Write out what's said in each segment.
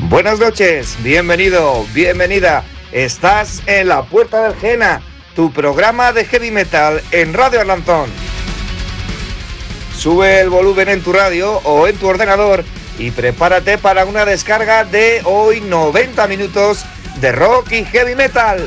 Buenas noches, bienvenido, bienvenida. Estás en La Puerta del Jena, tu programa de heavy metal en Radio Arlanzón. Sube el volumen en tu radio o en tu ordenador y prepárate para una descarga de hoy 90 minutos de rock y heavy metal.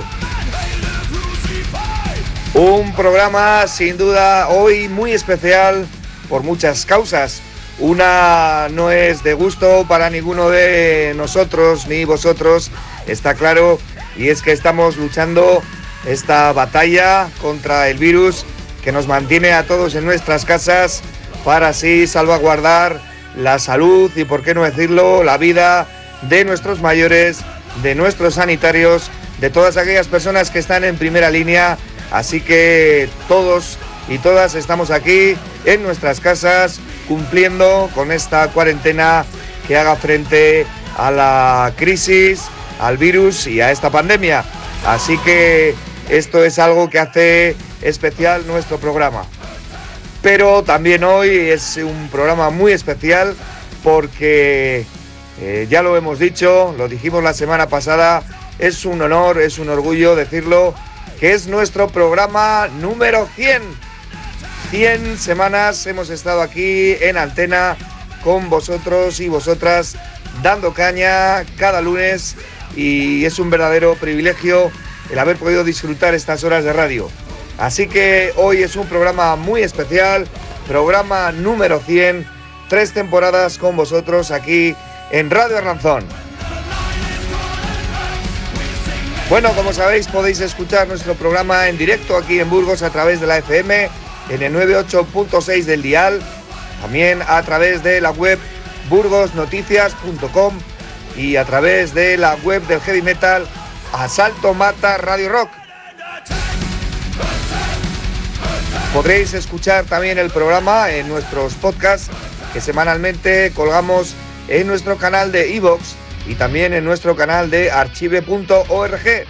Un programa sin duda hoy muy especial por muchas causas. Una no es de gusto para ninguno de nosotros ni vosotros, está claro, y es que estamos luchando esta batalla contra el virus que nos mantiene a todos en nuestras casas para así salvaguardar la salud y, por qué no decirlo, la vida de nuestros mayores, de nuestros sanitarios, de todas aquellas personas que están en primera línea. Así que todos y todas estamos aquí en nuestras casas cumpliendo con esta cuarentena que haga frente a la crisis, al virus y a esta pandemia. Así que esto es algo que hace especial nuestro programa. Pero también hoy es un programa muy especial porque, ya lo hemos dicho, lo dijimos la semana pasada, es un honor, es un orgullo decirlo, que es nuestro programa número 100. 100 semanas hemos estado aquí en antena con vosotros y vosotras, dando caña cada lunes, y es un verdadero privilegio el haber podido disfrutar estas horas de radio. Así que hoy es un programa muy especial, programa número 100, 3 temporadas con vosotros aquí en Radio Arlanzón. Bueno, como sabéis, podéis escuchar nuestro programa en directo aquí en Burgos a través de la FM, en el 98.6 del dial, también a través de la web burgosnoticias.com y a través de la web del heavy metal Asalto Mata Radio Rock. Podréis escuchar también el programa en nuestros podcasts que semanalmente colgamos en nuestro canal de iVoox y también en nuestro canal de archive.org.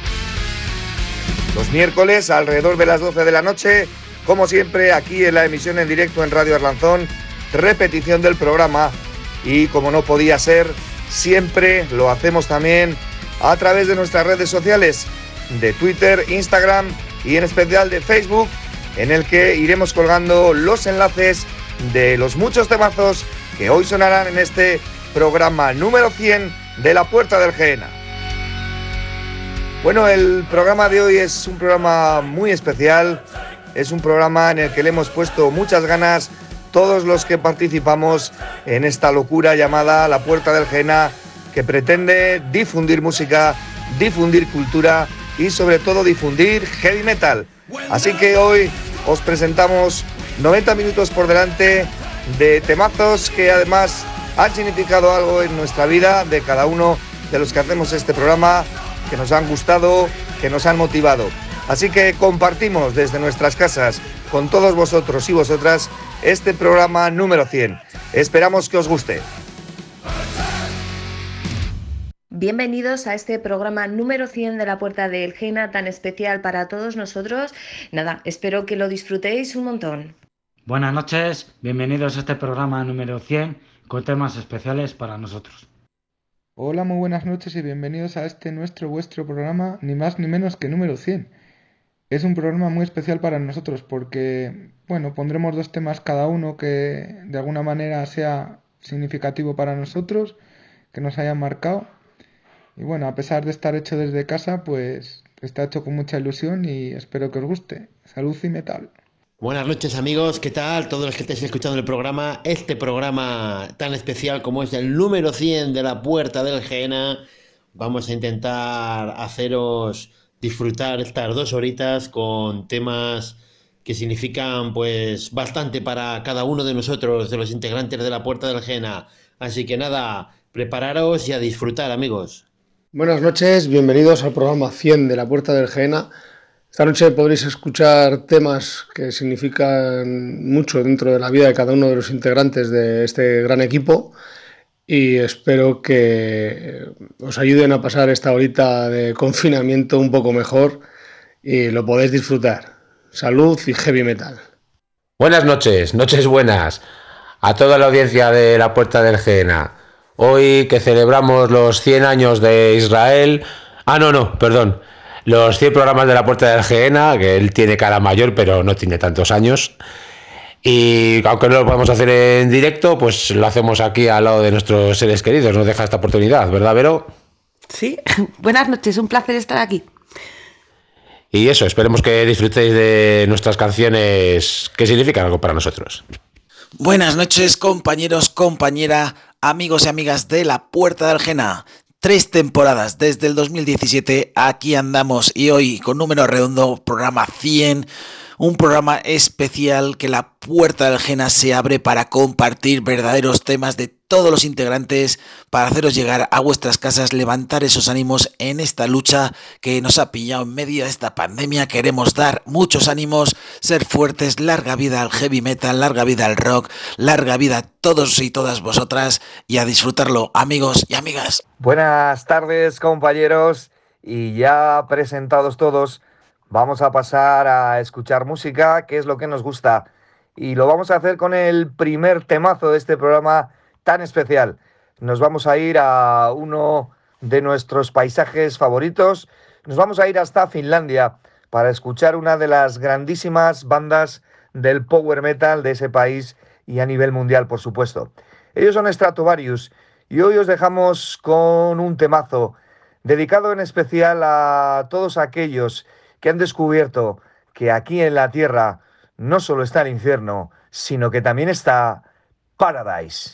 Los miércoles alrededor de las 12 de la noche, como siempre, aquí en la emisión en directo en Radio Arlanzón, repetición del programa, y como no podía ser, siempre lo hacemos también a través de nuestras redes sociales, de Twitter, Instagram y en especial de Facebook, en el que iremos colgando los enlaces de los muchos temazos que hoy sonarán en este programa número 100 de La Puerta del Jena. Bueno, el programa de hoy es un programa muy especial. Es un programa en el que le hemos puesto muchas ganas todos los que participamos en esta locura llamada La Puerta del Jena, que pretende difundir música, difundir cultura y sobre todo difundir heavy metal. Así que hoy os presentamos 90 minutos por delante de temazos que además han significado algo en nuestra vida, de cada uno de los que hacemos este programa, que nos han gustado, que nos han motivado. Así que compartimos desde nuestras casas con todos vosotros y vosotras este programa número 100. Esperamos que os guste. Bienvenidos a este programa número 100 de La Puerta del Jena, tan especial para todos nosotros. Nada, espero que lo disfrutéis un montón. Buenas noches, bienvenidos a este programa número 100 con temas especiales para nosotros. Hola, muy buenas noches y bienvenidos a este vuestro programa, ni más ni menos que número 100. Es un programa muy especial para nosotros porque, bueno, pondremos 2 temas cada uno que de alguna manera sea significativo para nosotros, que nos hayan marcado. Y bueno, a pesar de estar hecho desde casa, pues está hecho con mucha ilusión y espero que os guste. Salud y metal. Buenas noches, amigos, ¿qué tal? Todos los que estáis escuchando el programa, este programa tan especial como es el número 100 de La Puerta del Jena. Vamos a intentar haceros disfrutar estas 2 horitas con temas que significan pues bastante para cada uno de nosotros, de los integrantes de La Puerta del Jena. Así que nada, prepararos y a disfrutar, amigos. Buenas noches, bienvenidos al programa 100 de La Puerta del Jena. Esta noche podréis escuchar temas que significan mucho dentro de la vida de cada uno de los integrantes de este gran equipo y espero que os ayuden a pasar esta horita de confinamiento un poco mejor y lo podéis disfrutar. Salud y heavy metal. Buenas noches, noches buenas a toda la audiencia de La Puerta del Jena. Hoy que celebramos los 100 años de Israel... perdón. Los 100 programas de La Puerta del Gehenna, que él tiene cara mayor, pero no tiene tantos años. Y aunque no lo podemos hacer en directo, pues lo hacemos aquí al lado de nuestros seres queridos. Nos deja esta oportunidad, ¿verdad, Vero? Sí, buenas noches, un placer estar aquí. Y eso, esperemos que disfrutéis de nuestras canciones que significan algo para nosotros. Buenas noches, compañeros, compañera, amigos y amigas de La Puerta del Gehenna. 3 temporadas desde el 2017, aquí andamos y hoy con número redondo, programa 100, un programa especial que La Puerta del Gehenna se abre para compartir verdaderos temas de todos los integrantes, para haceros llegar a vuestras casas, levantar esos ánimos en esta lucha que nos ha pillado en medio de esta pandemia. Queremos dar muchos ánimos, ser fuertes, larga vida al heavy metal, larga vida al rock, larga vida a todos y todas vosotras y a disfrutarlo, amigos y amigas. Buenas tardes, compañeros, y ya presentados todos, vamos a pasar a escuchar música, que es lo que nos gusta, y lo vamos a hacer con el primer temazo de este programa tan especial. Nos vamos a ir a uno de nuestros paisajes favoritos, nos vamos a ir hasta Finlandia para escuchar una de las grandísimas bandas del power metal de ese país y a nivel mundial, por supuesto. Ellos son Stratovarius y hoy os dejamos con un temazo dedicado en especial a todos aquellos que han descubierto que aquí en la tierra no solo está el infierno, sino que también está Paradise.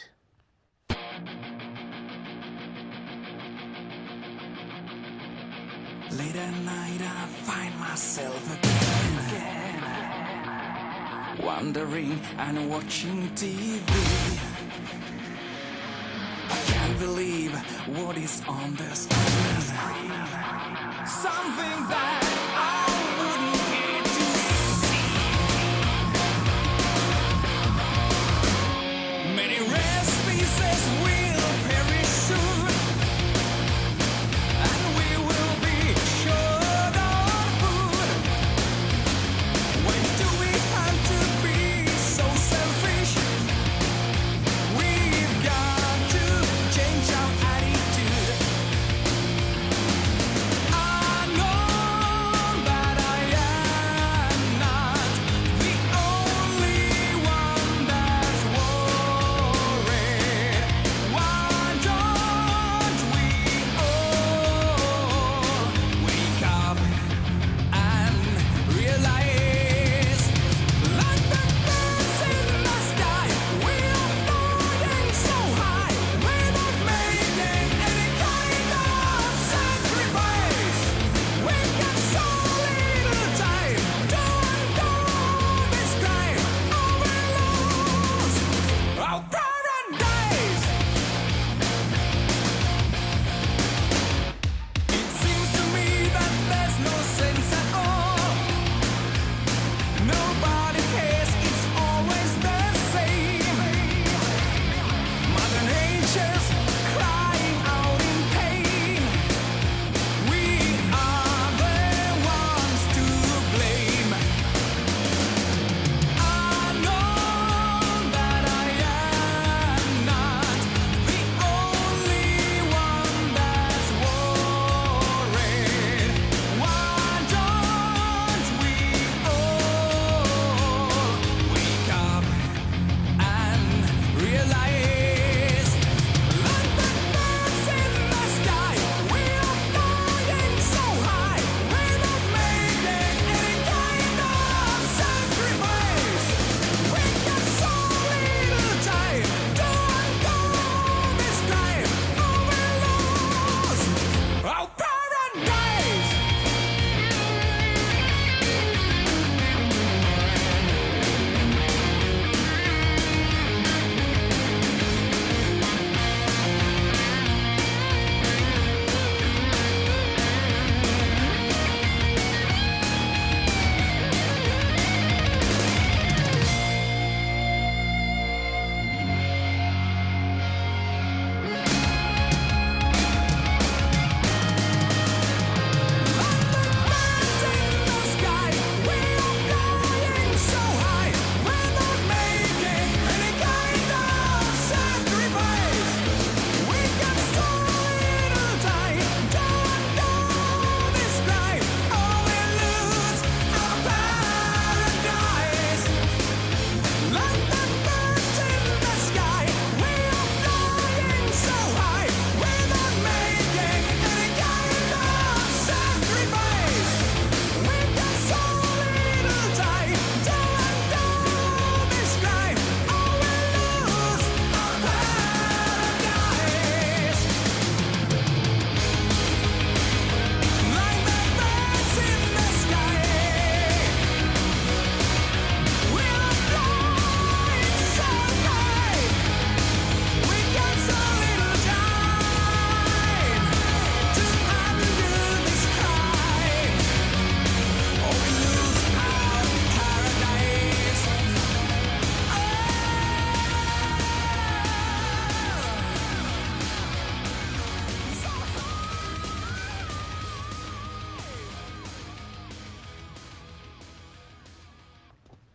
Late at night I find myself again wandering and watching TV. I can't believe what is on the screen. Something that I wouldn't care to see. Many rare species will perish soon, and we will be short on food. When do we have to be so selfish? We've got to change our attitude. I know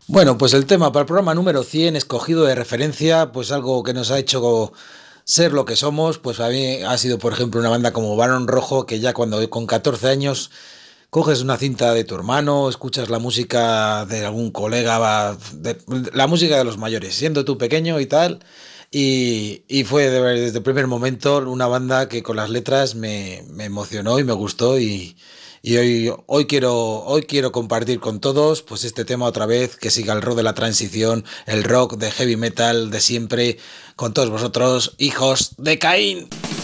Bueno, pues el tema para el programa número 100, escogido de referencia, pues algo que nos ha hecho ser lo que somos, pues a mí ha sido, por ejemplo, una banda como Barón Rojo, que ya cuando con 14 años coges una cinta de tu hermano, escuchas la música de algún colega, la música de los mayores, siendo tú pequeño y tal, y fue desde el primer momento una banda que con las letras me emocionó y me gustó y hoy quiero compartir con todos pues este tema otra vez, que siga el rock de la transición, el rock de heavy metal de siempre, con todos vosotros, hijos de Caín.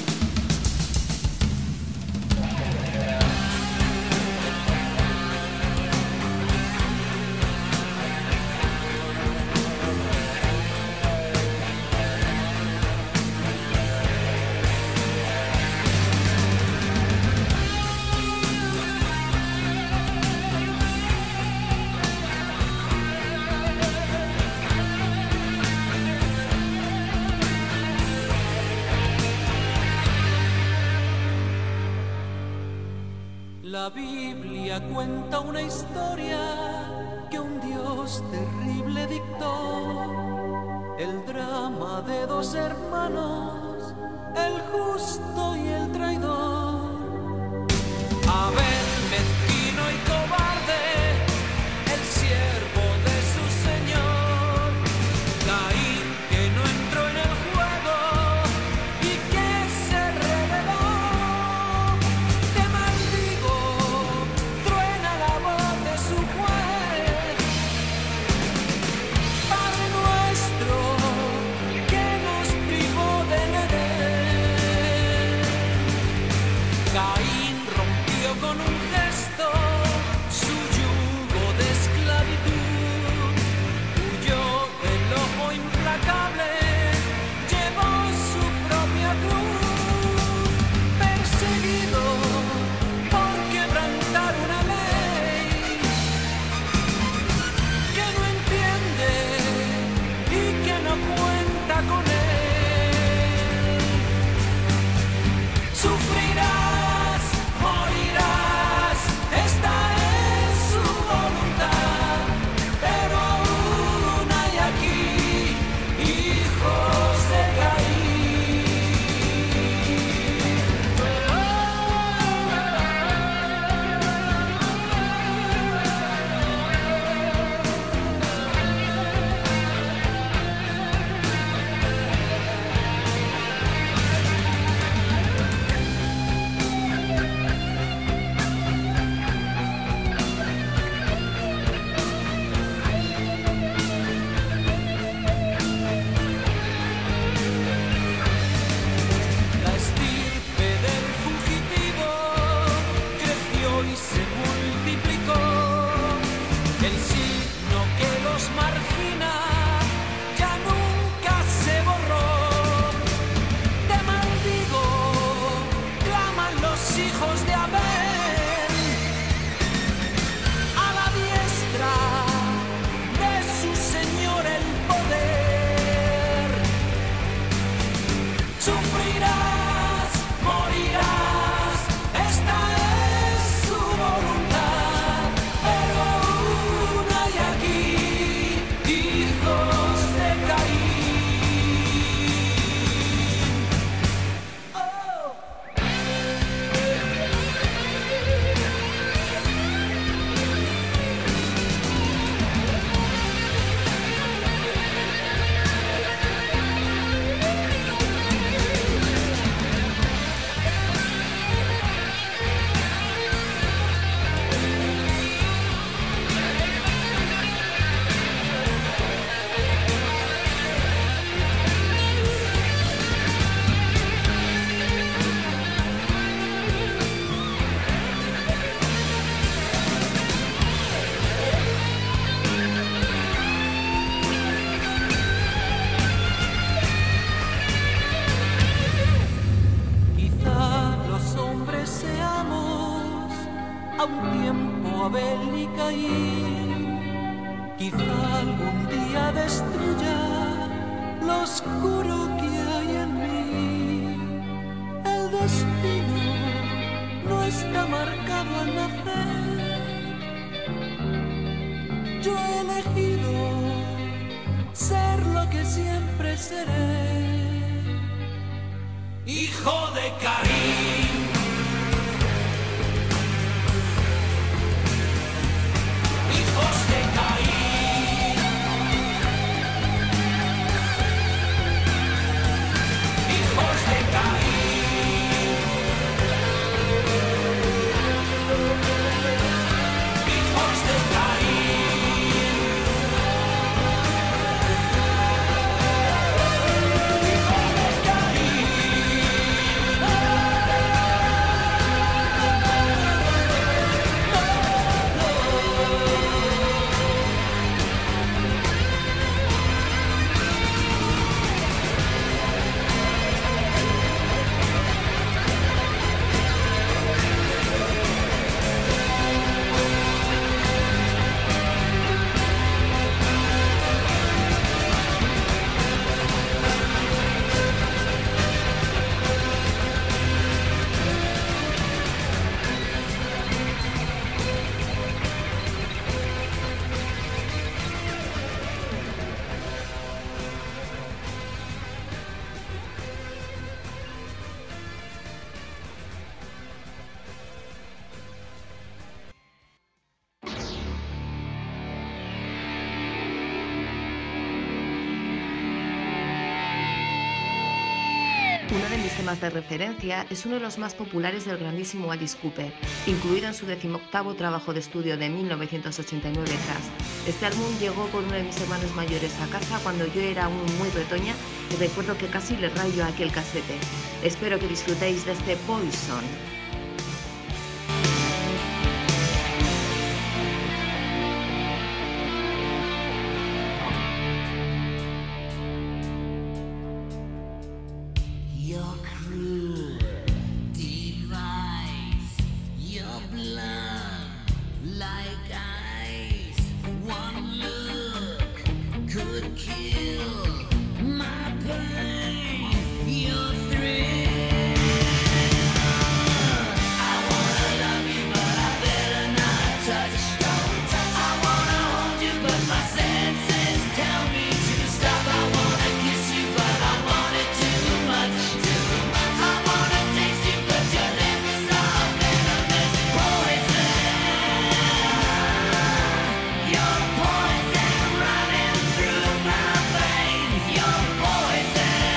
La Biblia cuenta una historia que un Dios terrible dictó, el drama de dos hermanos, el justo y el traidor. Abel, mezquino y cobarde, el siervo de su señor. Caín, que no entró en el juego y que se rebeló. Te maldigo, truena la voz de su juez. Padre nuestro, que nos privó del Edén. Caín rompió con un gesto su yugo de esclavitud, huyó del ojo implacable, llevó su propia cruz, perseguido por quebrantar una ley que no entiende y que no cuenta con él. Sufrirás, morirás, esta es su voluntad, pero aún hay aquí hijos de La estirpe del fugitivo creció y se multiplicó. El signo que los margina ya nunca se borró. Te maldigo, claman los hijos de Abel a la diestra de su señor el poder. Sufrirás, morirás, esta es su voluntad, pero aún hay aquí hijos de Caín. Oh. Quizá los hombres seamos a un tiempo Abel y Caín. Quizá algún día destruya lo oscuro que hay en mí. El destino no está marcado al nacer. Yo he elegido ser lo que siempre seré. Hijo de Caín. Hijos de Caín. Hijos de Caín. Hijos de Caín. Hijos de Caín. Uno de mis temas de referencia es uno de los más populares del grandísimo Alice Cooper, incluido en su 18º trabajo de estudio de 1989, Crash. Este álbum llegó con uno de mis hermanos mayores a casa cuando yo era aún muy retoña y recuerdo que casi le rayo a aquel casete. Espero que disfrutéis de este Poison. Your cruel device, your blood like ice. One look could kill my pain, your thrill. I wanna love you, but I better not touch. I wanna hold you, but my senses tell me to stop. I wanna kiss you, but I want it too much. I wanna taste you, but your lips are venomous poison. Your poison running through my veins. Your poison.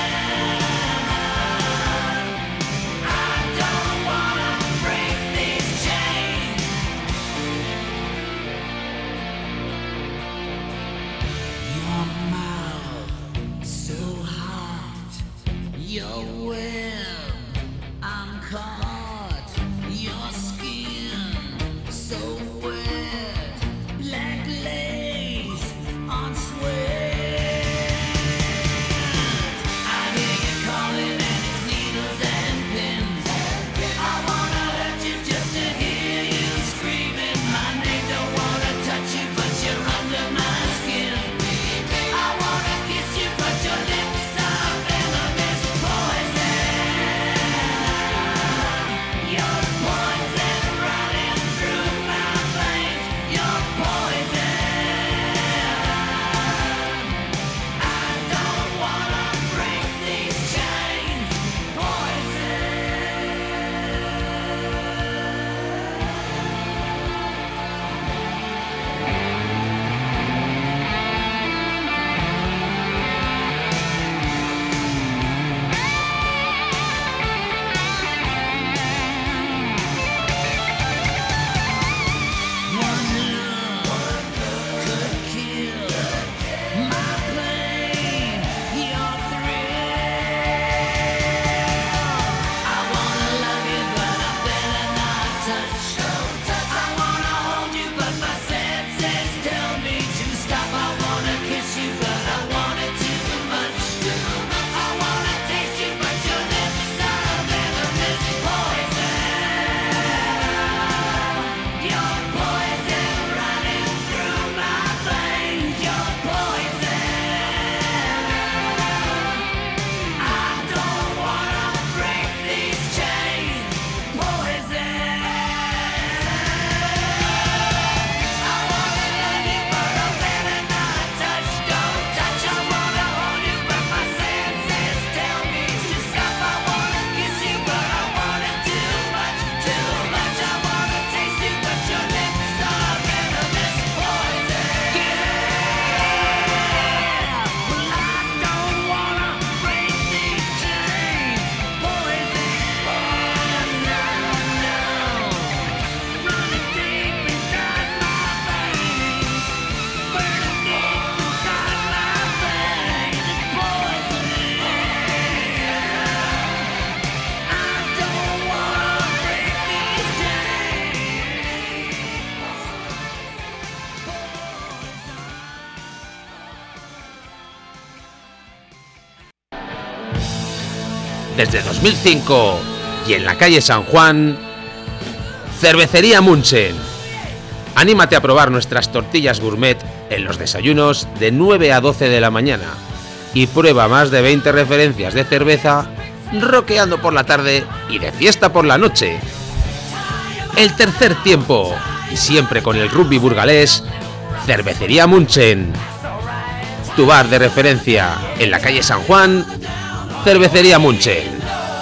desde 2005 y en la calle San Juan, Cervecería Munchen. Anímate a probar nuestras tortillas gourmet en los desayunos de 9 a 12 de la mañana y prueba más de 20 referencias de cerveza roqueando por la tarde y de fiesta por la noche. El tercer tiempo, y siempre con el rugby burgalés, Cervecería Munchen. Tu bar de referencia en la calle San Juan, Cervecería Munchen.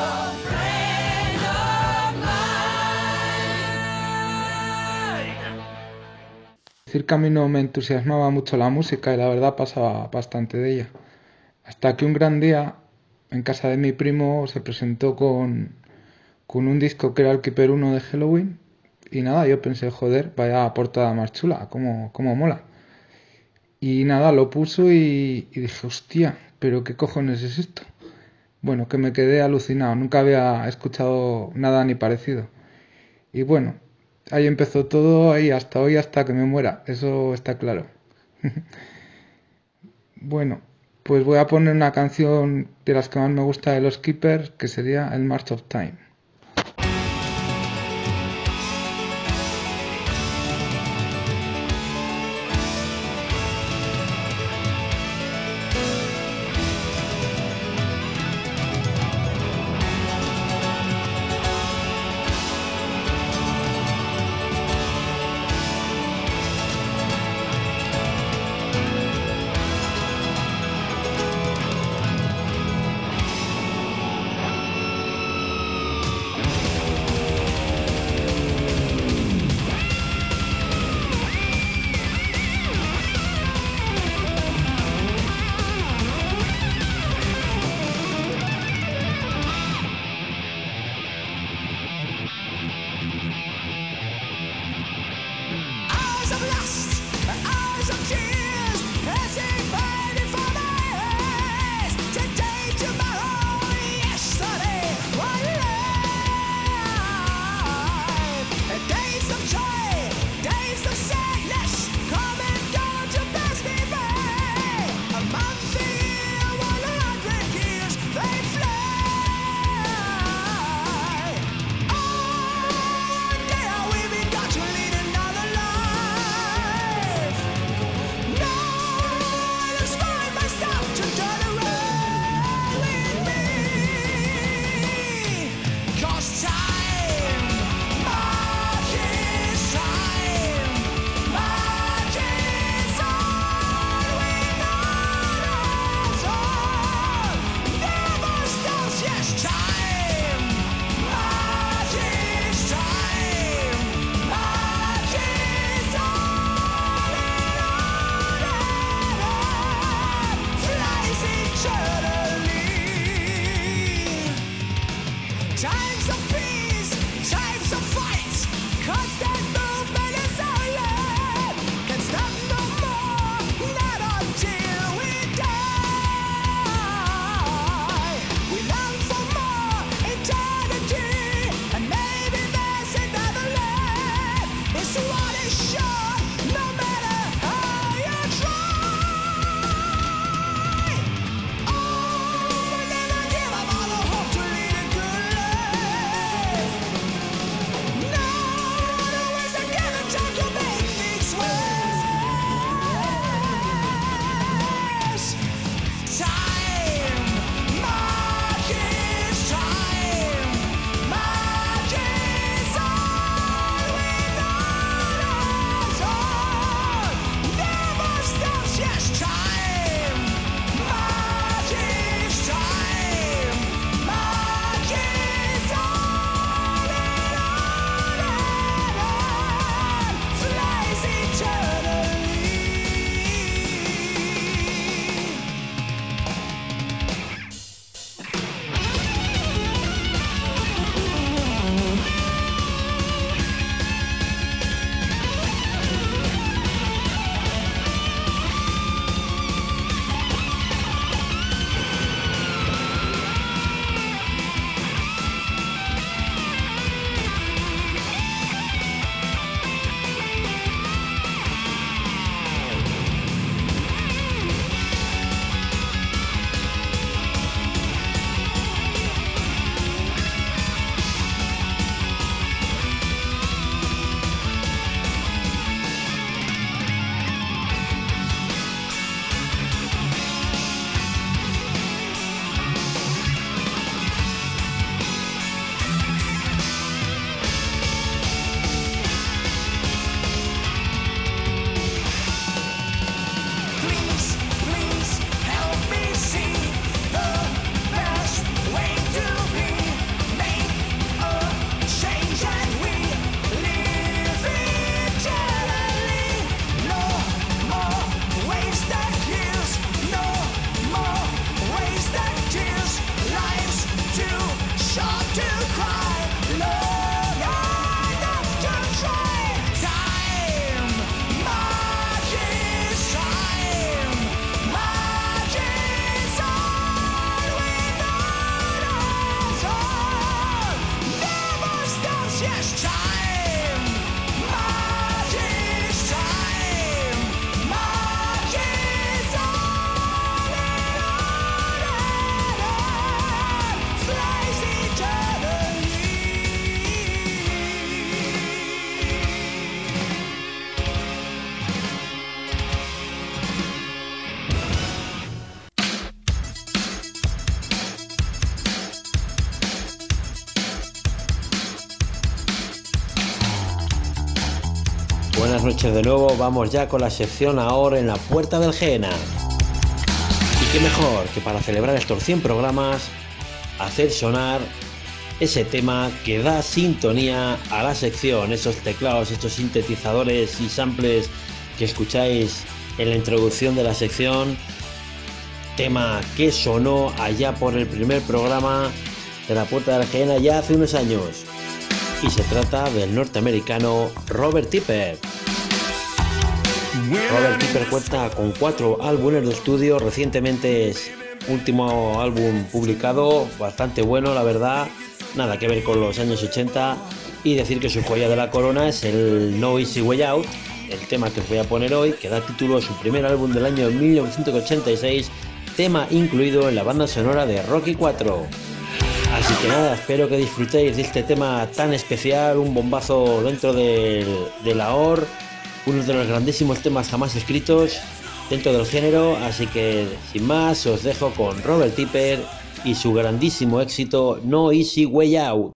Decir que a mí no me entusiasmaba mucho la música y la verdad pasaba bastante de ella. Hasta que un gran día, en casa de mi primo, se presentó con un disco que era el Keeper 1 de Helloween. Y nada, yo pensé, joder, vaya portada más chula, cómo mola. Y nada, lo puso y dije, hostia, pero ¿qué cojones es esto? Bueno, que me quedé alucinado, nunca había escuchado nada ni parecido. Y bueno, ahí empezó todo y hasta hoy, hasta que me muera, eso está claro. Bueno, pues voy a poner una canción de las que más me gusta de los Keepers, que sería el March of Time. noches de nuevo. Vamos ya con la sección ahora en la Puerta del Gena. Y qué mejor que para celebrar estos 100 programas hacer sonar ese tema que da sintonía a la sección, esos teclados, estos sintetizadores y samples que escucháis en la introducción de la sección. Tema que sonó allá por el primer programa de la Puerta del Gena ya hace unos años. Y se trata del norteamericano Robert Tipper. Robert Tipper cuenta con 4 álbumes de estudio. Recientemente es último álbum publicado, bastante bueno, la verdad. Nada que ver con los años 80. Y decir que su joya de la corona es el No Easy Way Out, el tema que os voy a poner hoy, que da título a su primer álbum del año 1986, tema incluido en la banda sonora de Rocky IV. Así que nada, espero que disfrutéis de este tema tan especial, un bombazo dentro de la OR, uno de los grandísimos temas jamás escritos dentro del género. Así que sin más os dejo con Robert Tipper y su grandísimo éxito No Easy Way Out.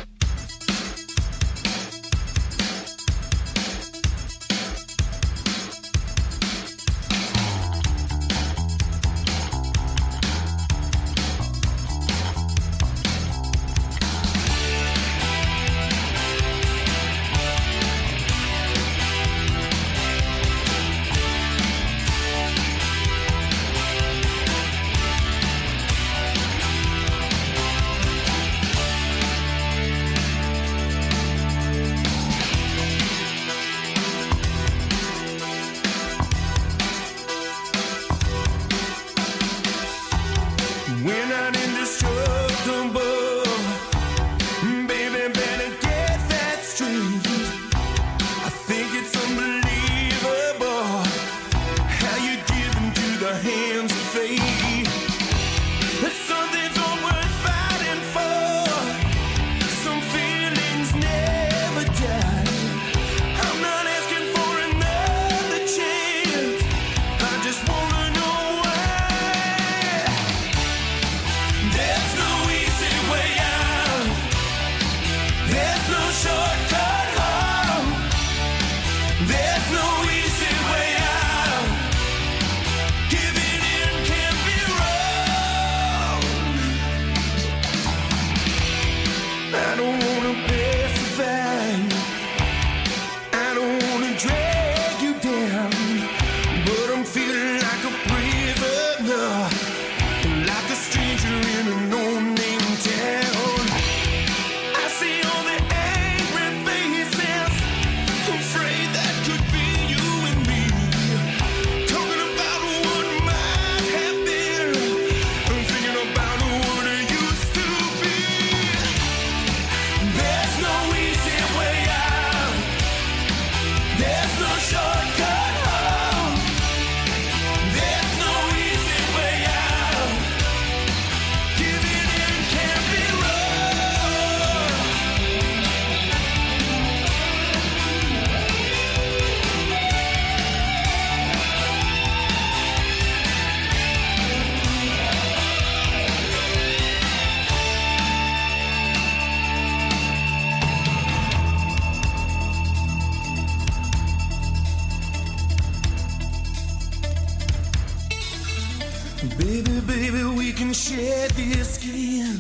Baby, baby, we can share this skin.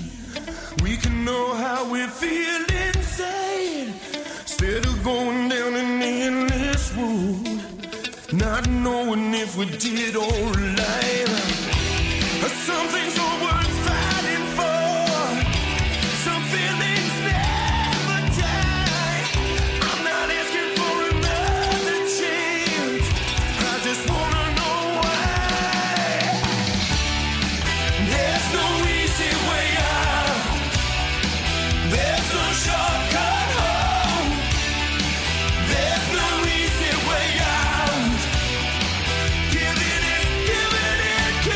We can know how we feel inside. Instead of going down an endless road, not knowing if we did alright. Some things are worth fighting for. Some feelings never die. I'm not asking for another chance. I just wanna know why. There's no easy way out. There's no shortcut home. There's no easy way out. Give it in,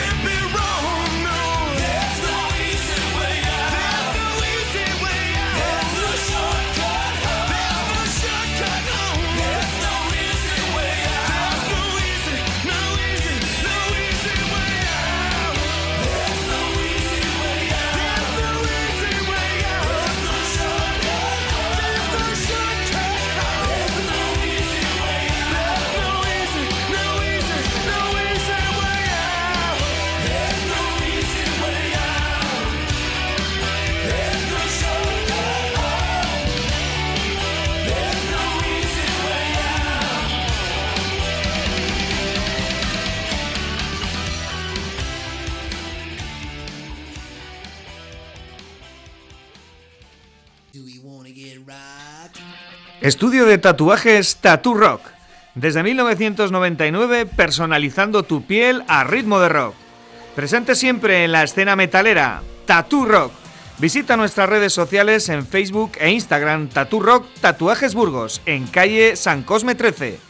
Estudio de tatuajes Tattoo Rock. Desde 1999, personalizando tu piel a ritmo de rock. Presente siempre en la escena metalera, Tattoo Rock. Visita nuestras redes sociales en Facebook e Instagram, Tattoo Rock Tatuajes Burgos, en calle San Cosme 13.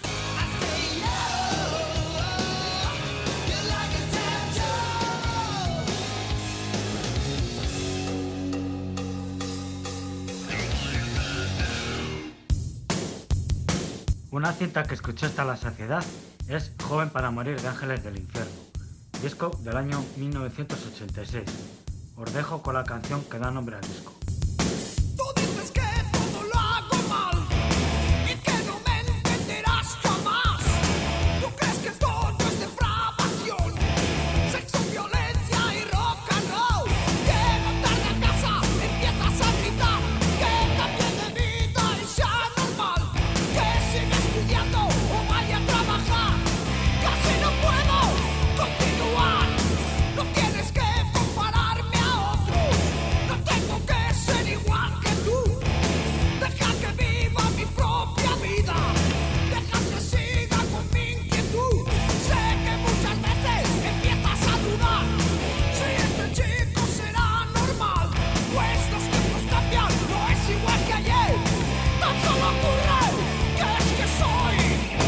Una cinta que escuché hasta la saciedad es Joven para morir de Ángeles del Infierno, disco del año 1986. Os dejo con la canción que da nombre al disco. Tú dices que todo lo hago mal y que no me entenderás jamás. Tú crees que todo es depravación, sexo, violencia y rock and roll. Llego tarde a casa, empiezas a gritar que cambie de vida y sea normal, que siga estudiando o vaya a trabajar. Casi no puedo continuar. No tienes que compararme a otros, no tengo que ser igual que tú. Deja que viva mi propia vida, deja que siga con mi inquietud. Sé que muchas veces empiezas a dudar si este chico será normal, pues los tiempos cambian, no es igual que ayer. Tan solo ocurre que es que soy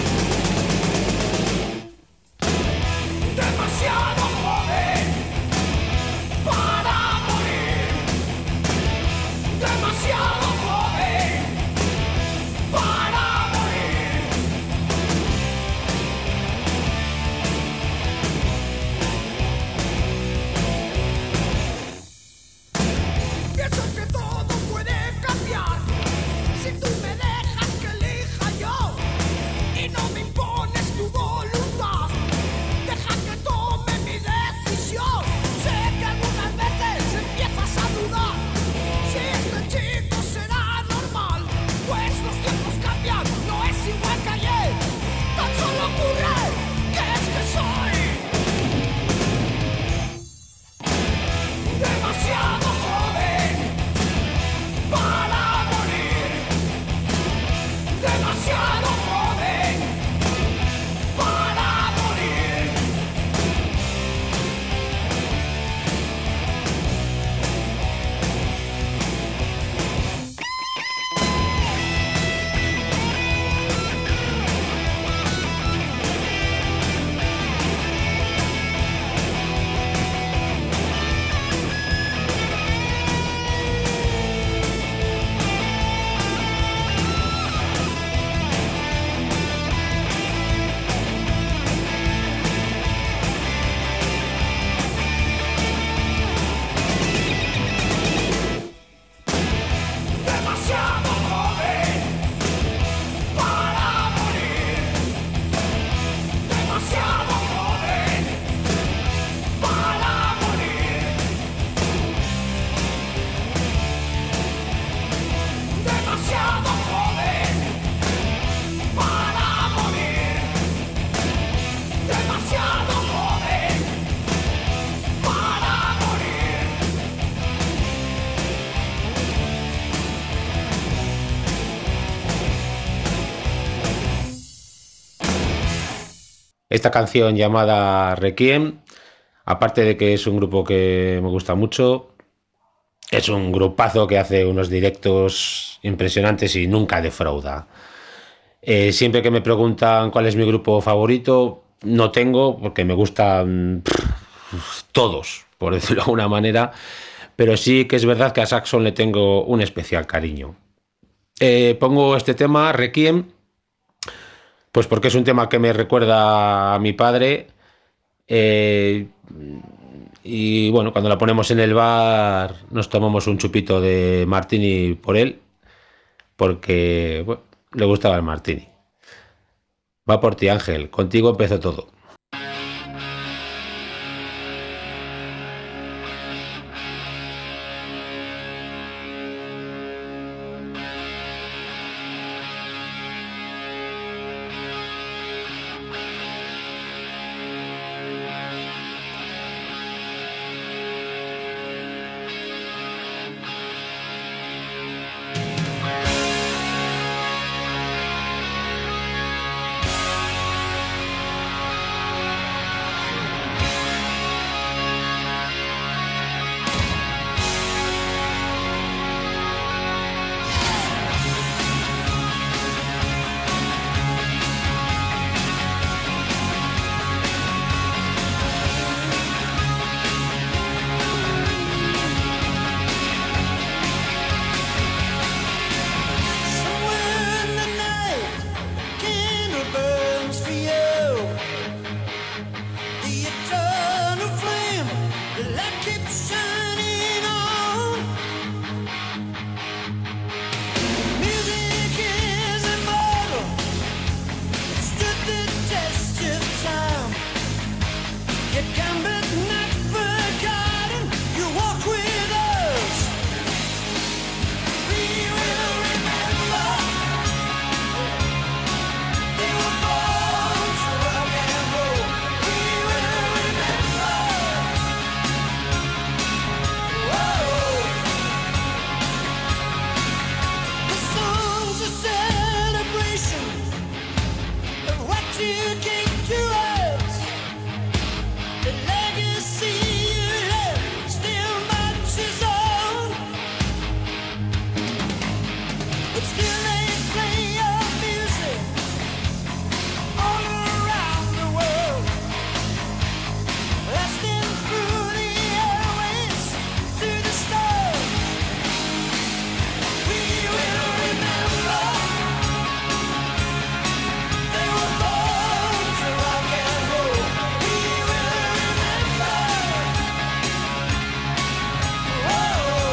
demasiado joven para morir, demasiado joven para morir. Pienso que todo puede cambiar si tú me dejas que elija yo y no me impones tu voluntad. Deja que tome mi decisión. Sé que algunas veces empiezas a dudar si este chico será normal, pues los tiempos cambian, no es igual que ayer. Tan solo ocurre que es que soy demasiado joven para morir, demasiado joven para morir. Demasiado joven para morir, demasiado joven para morir, demasiado joven para morir, demasiado joven para morir. Esta canción llamada Requiem, aparte de que es un grupo que me gusta mucho, es un grupazo que hace unos directos impresionantes y nunca defrauda. Siempre que me preguntan cuál es mi grupo favorito, no tengo, porque me gustan todos, por decirlo de alguna manera, pero sí que es verdad que a Saxon le tengo un especial cariño. Pongo este tema, Requiem, pues porque es un tema que me recuerda a mi padre, y bueno, cuando la ponemos en el bar nos tomamos un chupito de martini por él, porque bueno, le gustaba el martini. Va por ti, Ángel, contigo empezó todo. keeps shining on. Music is immortal. It stood the test of time. You can but not forgotten. You walk with us. We will remember. They were born to rock and roll. We will remember. Whoa. The song's a celebration of what you gave to us. The legacy you left still marches on. But still they play your music all around the world, lasting through the airwaves to the stars. We will remember. They were born to rock and roll. We will remember. Whoa.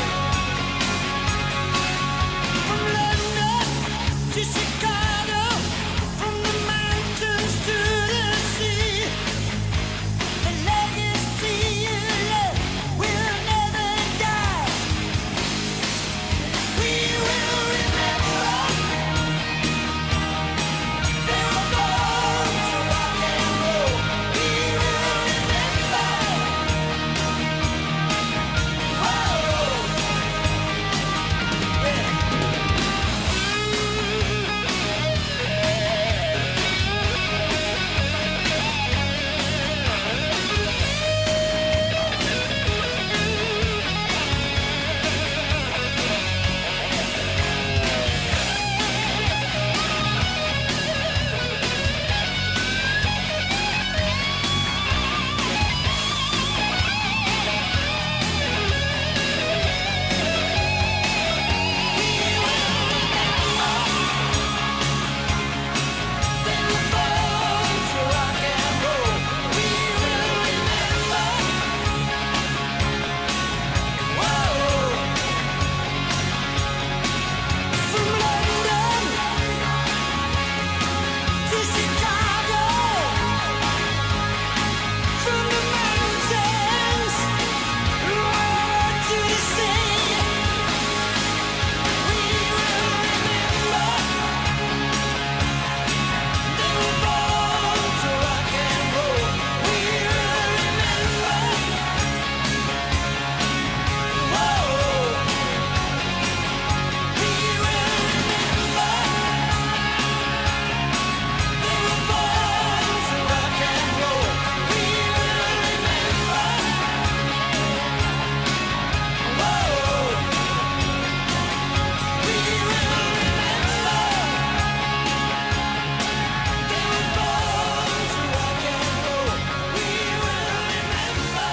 From London to Chicago, from the mountains to the sea, the legacy you left will never die. We will remember. They were born to rock and roll. We will remember. Whoa. They were born to rock and roll. We will remember. Whoa. From London to Chicago, from the mountains to the sea, we will remember. They were born to rock and roll. We will remember. Whoa. We will remember. They were born to rock and roll. We will remember. Whoa. We will remember. They were born to rock and roll. We will remember.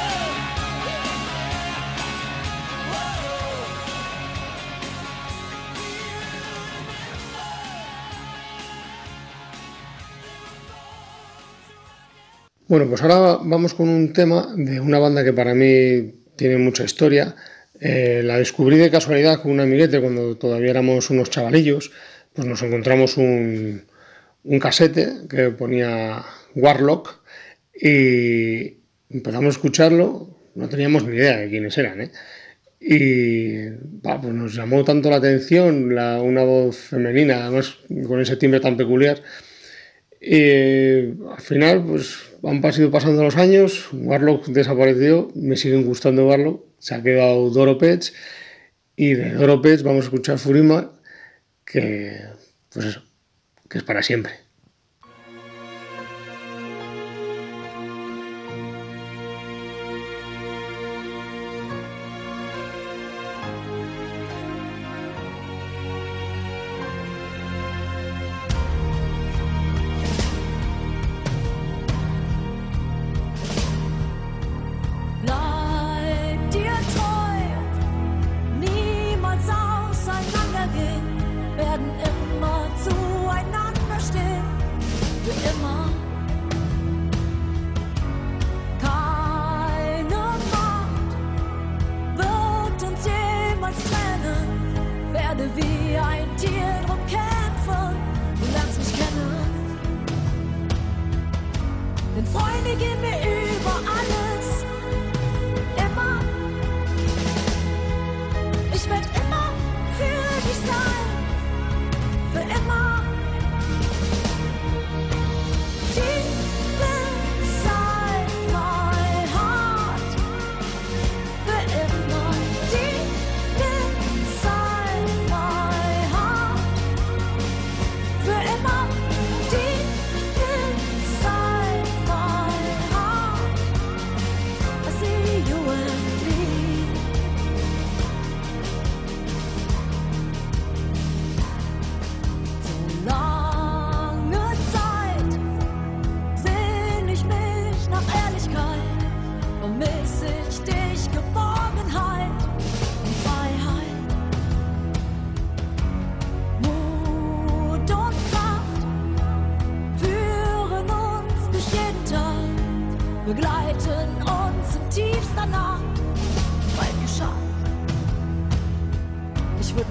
Bueno, pues ahora vamos con un tema de una banda que para mí tiene mucha historia. La descubrí de casualidad con un amiguete cuando todavía éramos unos chavalillos. Pues nos encontramos un casete que ponía Warlock y empezamos a escucharlo. No teníamos ni idea de quiénes eran, ¿eh? Y pues nos llamó tanto la atención una voz femenina, además con ese timbre tan peculiar. Y al final, pues han ido pasando los años, Warlock desapareció, me siguen gustando Warlock, se ha quedado Doro Peach, y de Doro Peach vamos a escuchar Furima, que pues eso, que es para siempre. Bleib dir treu, niemals auseinandergehen, werden immer zueinander stehen.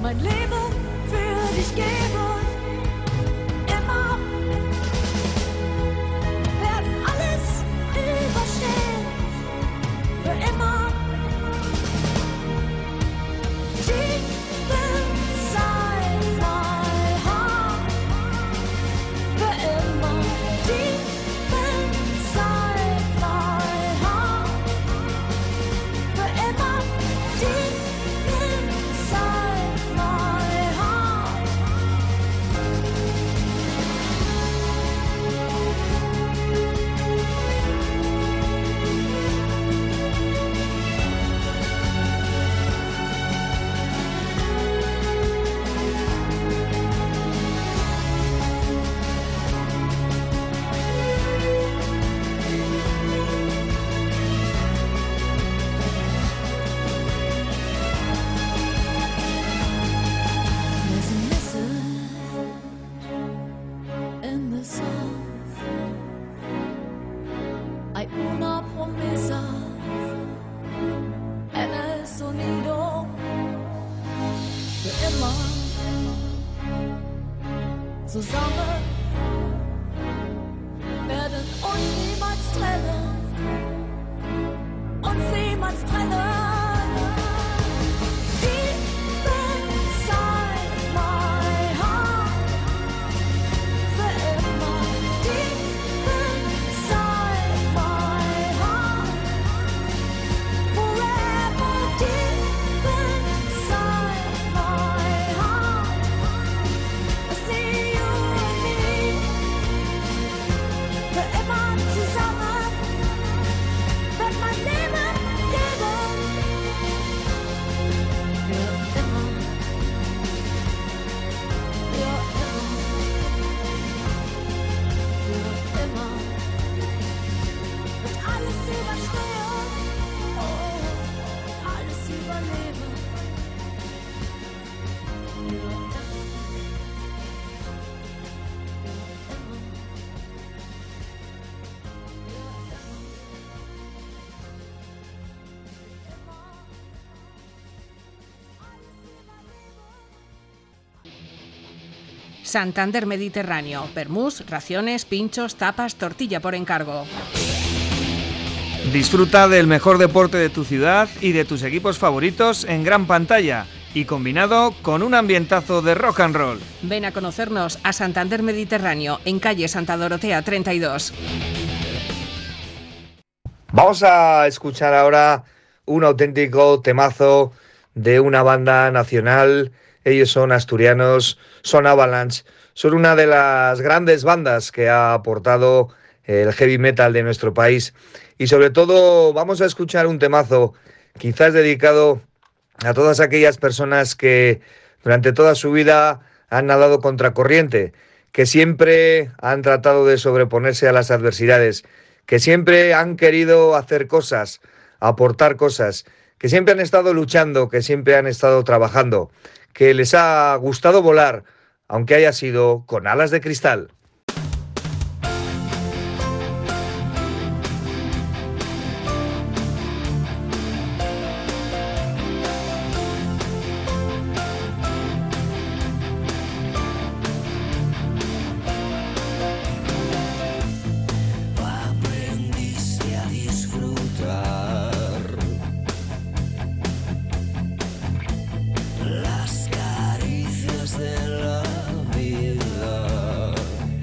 mein Leben für dich geben. Immer werden alles überstehen, für immer. Deep inside my heart, für immer. Deep inside my heart, für immer. Deep inside my heart. There's a message in the songs. Hay una promesa en el sonido. Für immer zusammen werden uns niemals trennen. Uns niemals trennen. Deep inside my heart, für immer. Deep inside my heart, forever. Deep inside my heart, I see you and me, für immer zusammen, wird mein Leben geben. Für immer, für immer, wird alles überstehen, oh, alles überleben. Santander Mediterráneo. Permús, raciones, pinchos, tapas, tortilla por encargo. Disfruta del mejor deporte de tu ciudad y de tus equipos favoritos en gran pantalla y combinado con un ambientazo de rock and roll. Ven a conocernos a Santander Mediterráneo, en calle Santa Dorotea 32. Vamos a escuchar ahora un auténtico temazo de una banda nacional. Ellos son asturianos, son Avalanche, son una de las grandes bandas que ha aportado el heavy metal de nuestro país. Y sobre todo vamos a escuchar un temazo quizás dedicado a todas aquellas personas que durante toda su vida han nadado contracorriente, que siempre han tratado de sobreponerse a las adversidades, que siempre han querido hacer cosas, aportar cosas, que siempre han estado luchando, que siempre han estado trabajando, que les ha gustado volar, aunque haya sido con alas de cristal. Aprendiste a disfrutar las caricias de la vida.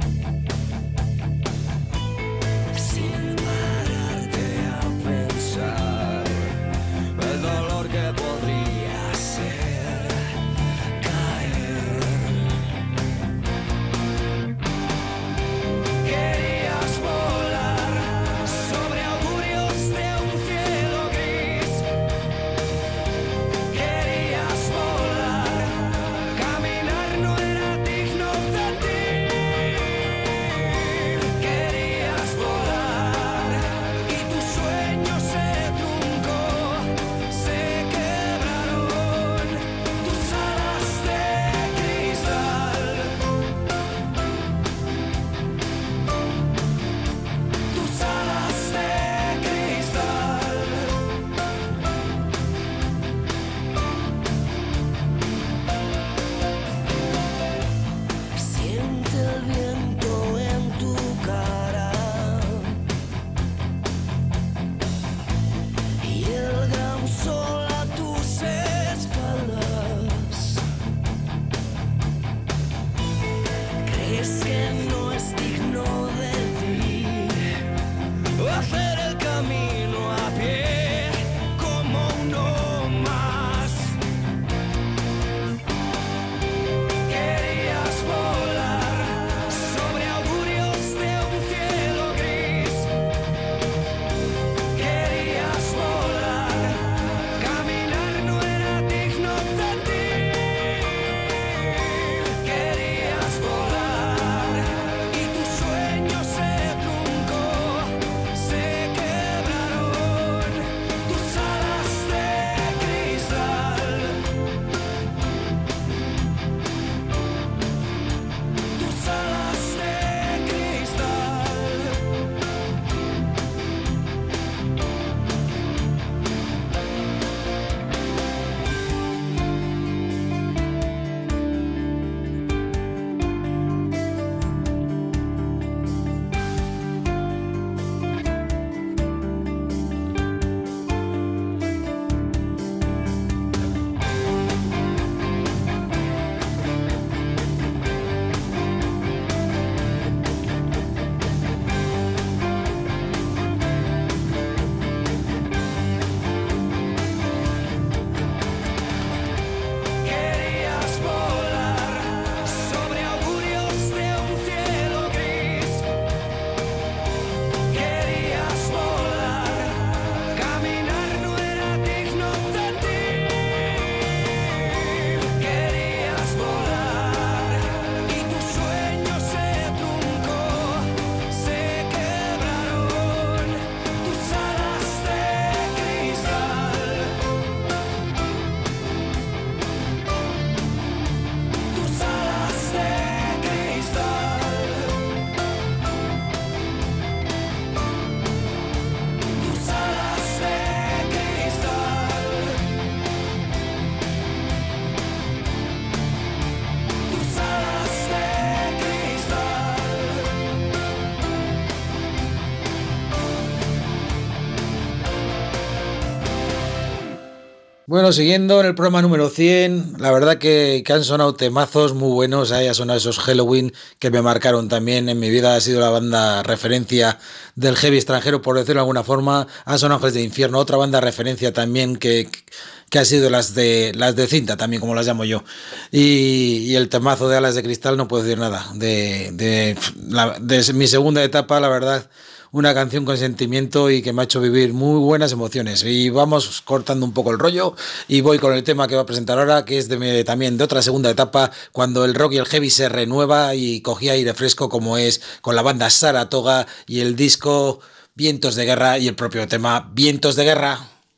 Bueno, siguiendo en el programa número 100, la verdad que han sonado temazos muy buenos, ha sonado esos Halloween que me marcaron también en mi vida, ha sido la banda referencia del heavy extranjero, por decirlo de alguna forma, han sonado Ángeles del Infierno, otra banda referencia también que ha sido las de cinta también, como las llamo yo, y el temazo de Alas de Cristal, no puedo decir nada, de mi segunda etapa, la verdad. Una canción con sentimiento y que me ha hecho vivir muy buenas emociones. Y vamos cortando un poco el rollo y voy con el tema que va a presentar ahora, que es también de otra segunda etapa, cuando el rock y el heavy se renueva y cogía aire fresco, como es con la banda Saratoga y el disco Vientos de Guerra y el propio tema Vientos de Guerra.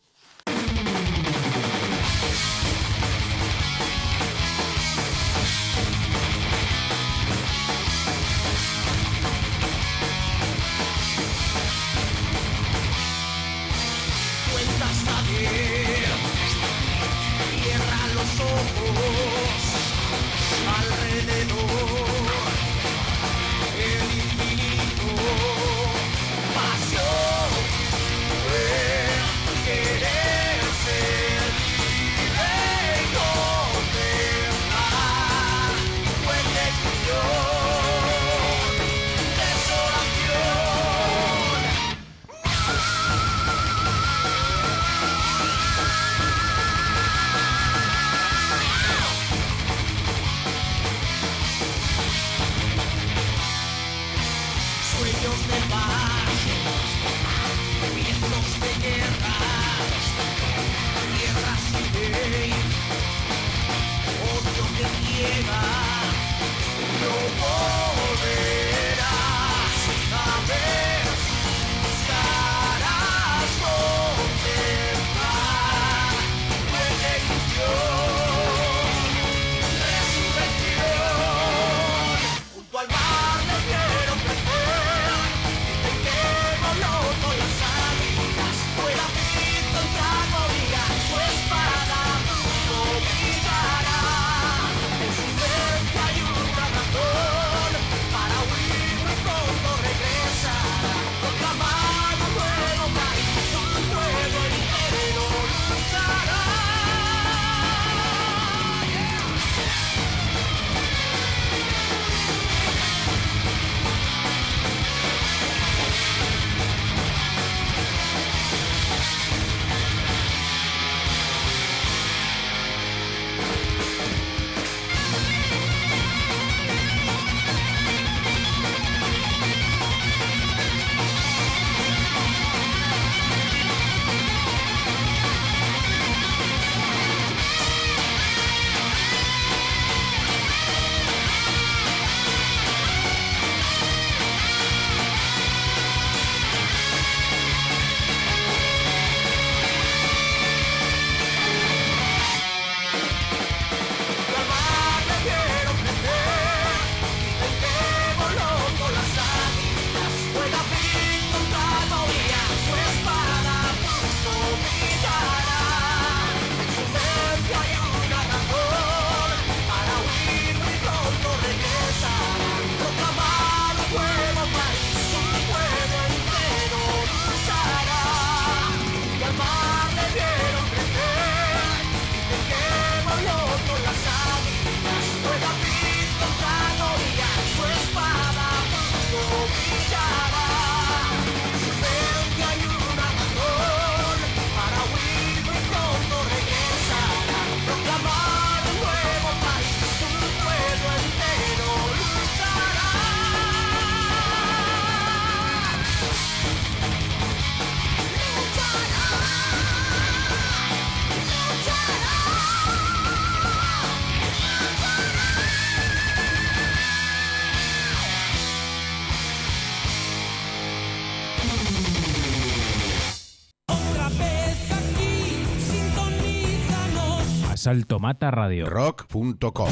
Salto Mata Radio. Rock.com.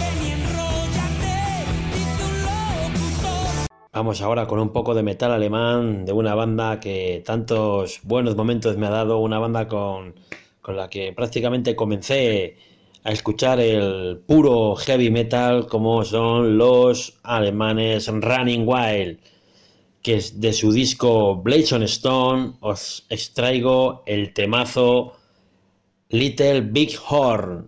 Vamos ahora con un poco de metal alemán de una banda que tantos buenos momentos me ha dado, una banda con la que prácticamente comencé a escuchar el puro heavy metal, como son los alemanes Running Wild, que es de su disco Blazing Stone. Os extraigo el temazo Little Big Horn.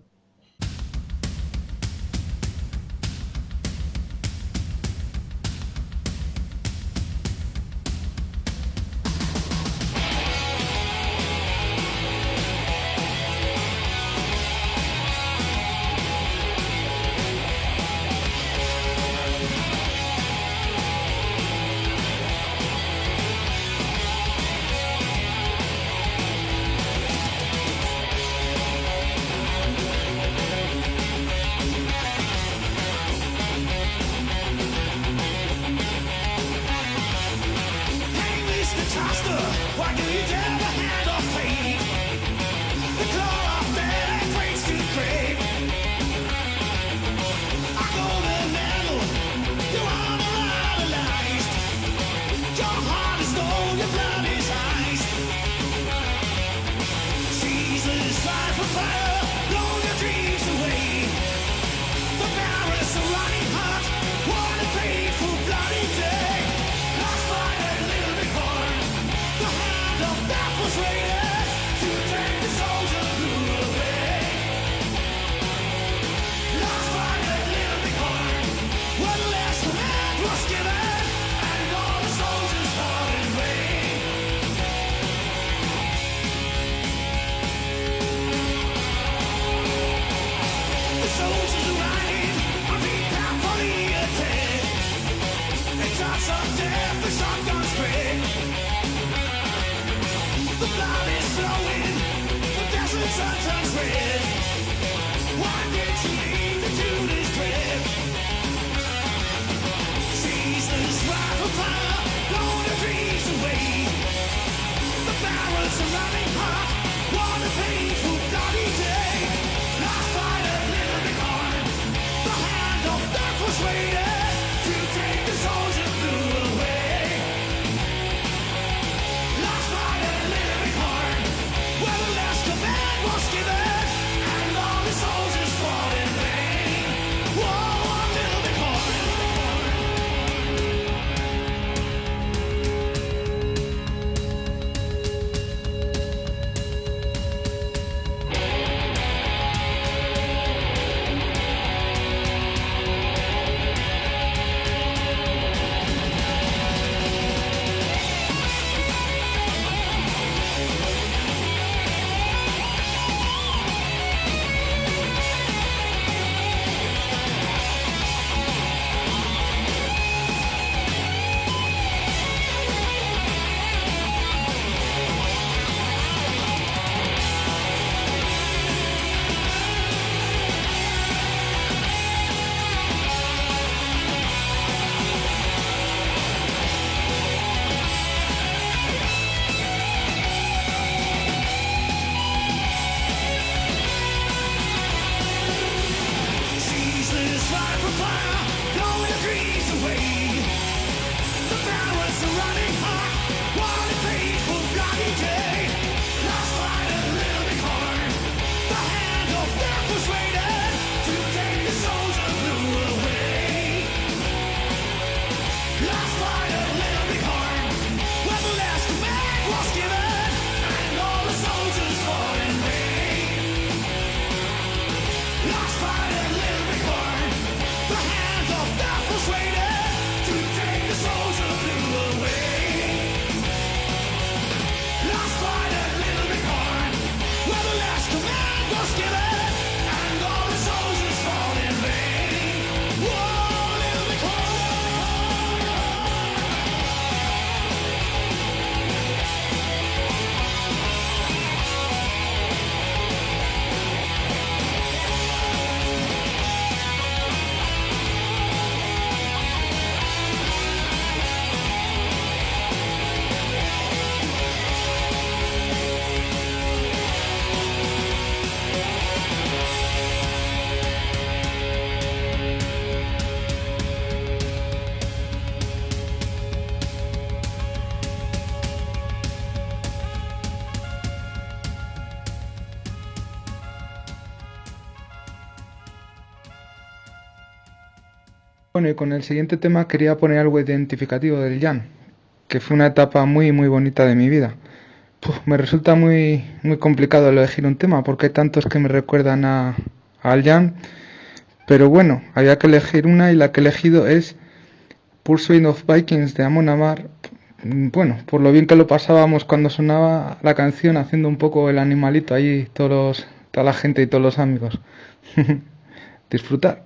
Bueno, y con el siguiente tema quería poner algo identificativo del jam, que fue una etapa muy muy bonita de mi vida. me resulta muy complicado elegir un tema porque hay tantos que me recuerdan a Al Young, pero bueno, había que elegir una y la que he elegido es Pursuit of Vikings de Amon Amarth. Bueno, por lo bien que lo pasábamos cuando sonaba la canción, haciendo un poco el animalito allí, toda la gente y todos los amigos. Disfrutar.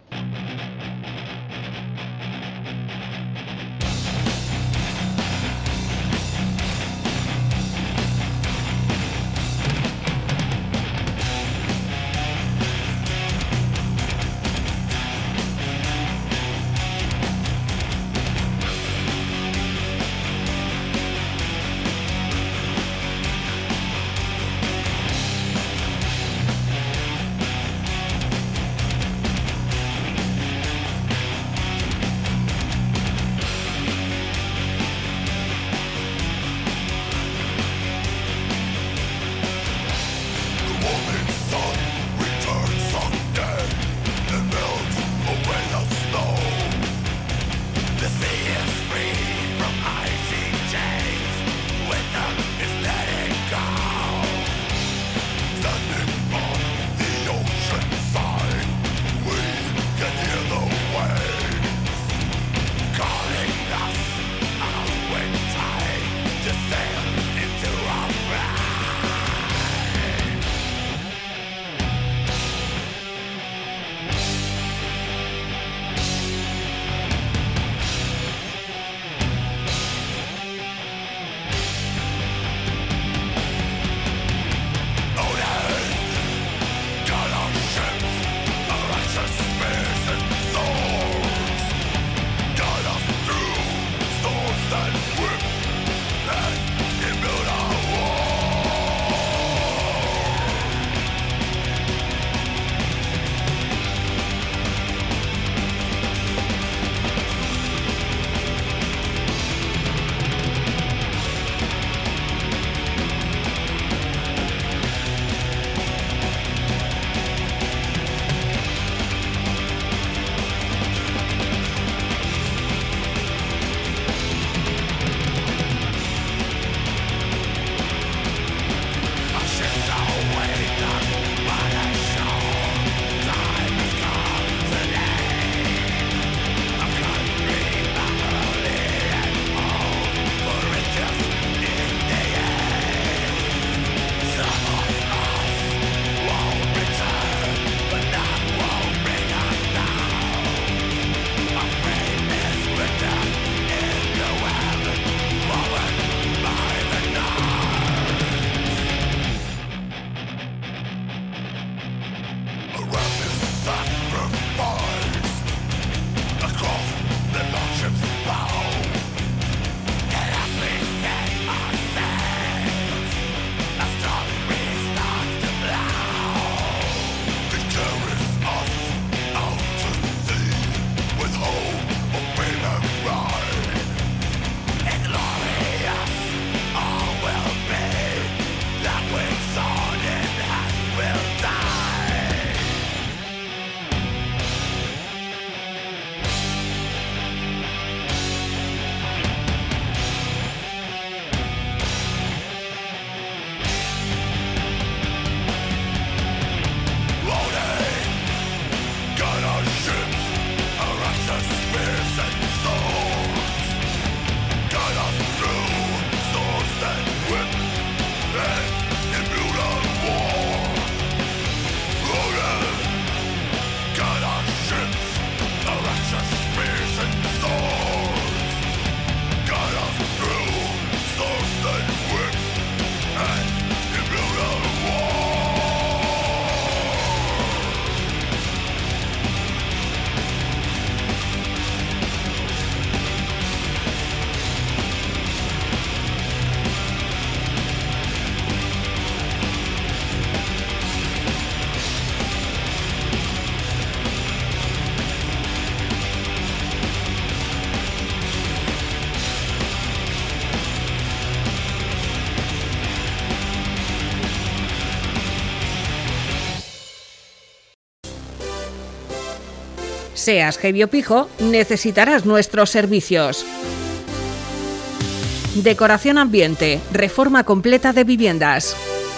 Seas heavy o pijo, necesitarás nuestros servicios. Decoración ambiente, reforma completa de viviendas.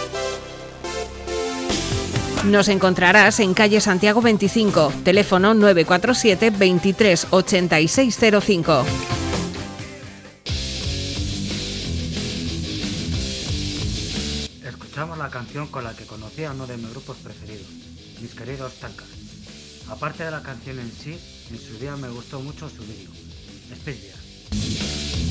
Nos encontrarás en calle Santiago 25, teléfono 947 23 8605. Escuchamos la canción con la que conocí a uno de mis grupos preferidos, mis queridos Tancas. Aparte de la canción en sí, en su día me gustó mucho su vídeo, Space Bear.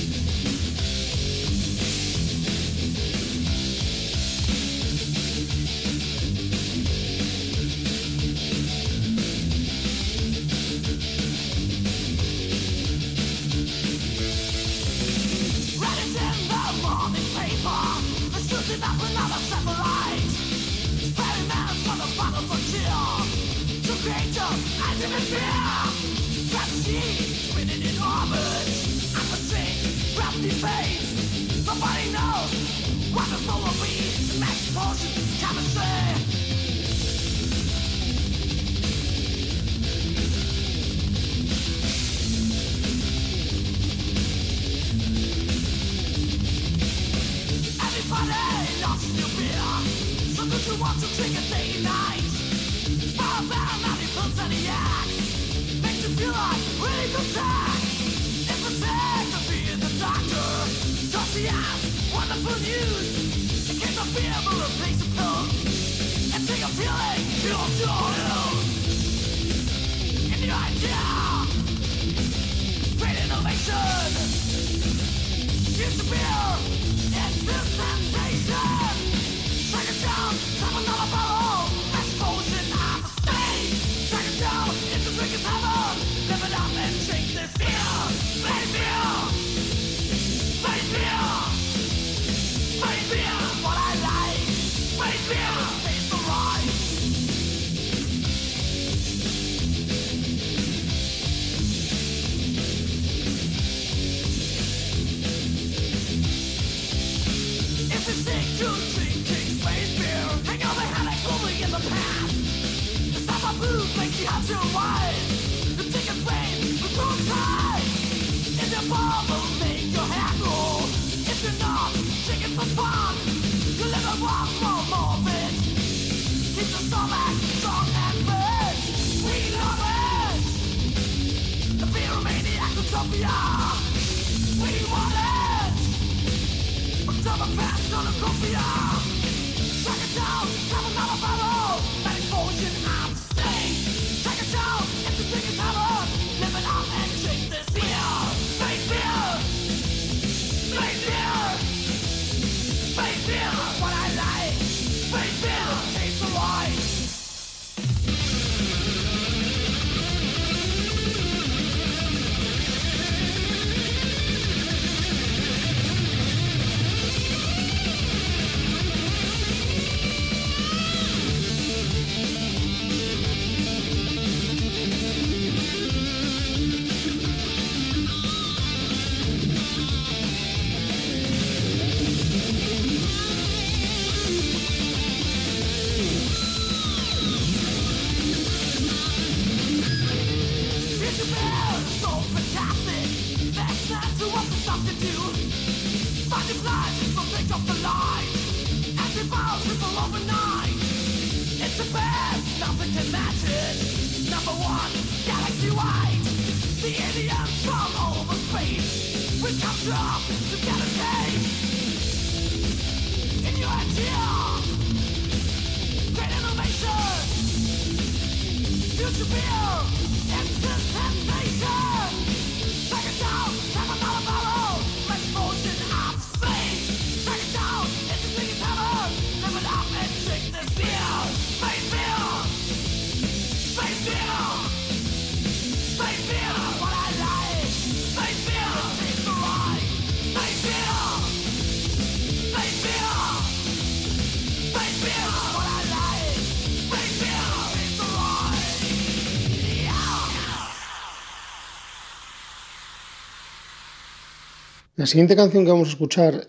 La siguiente canción que vamos a escuchar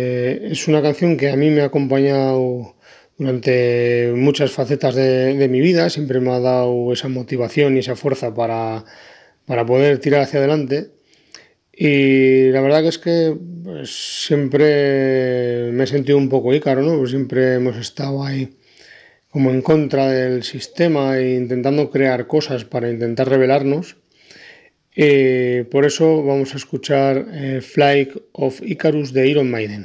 es una canción que a mí me ha acompañado durante muchas facetas de mi vida, siempre me ha dado esa motivación y esa fuerza para poder tirar hacia adelante. Y la verdad que es que pues, siempre me he sentido un poco Ícaro, ¿no? Pues siempre hemos estado ahí como en contra del sistema e intentando crear cosas para intentar rebelarnos. Por eso vamos a escuchar Flight of Icarus de Iron Maiden.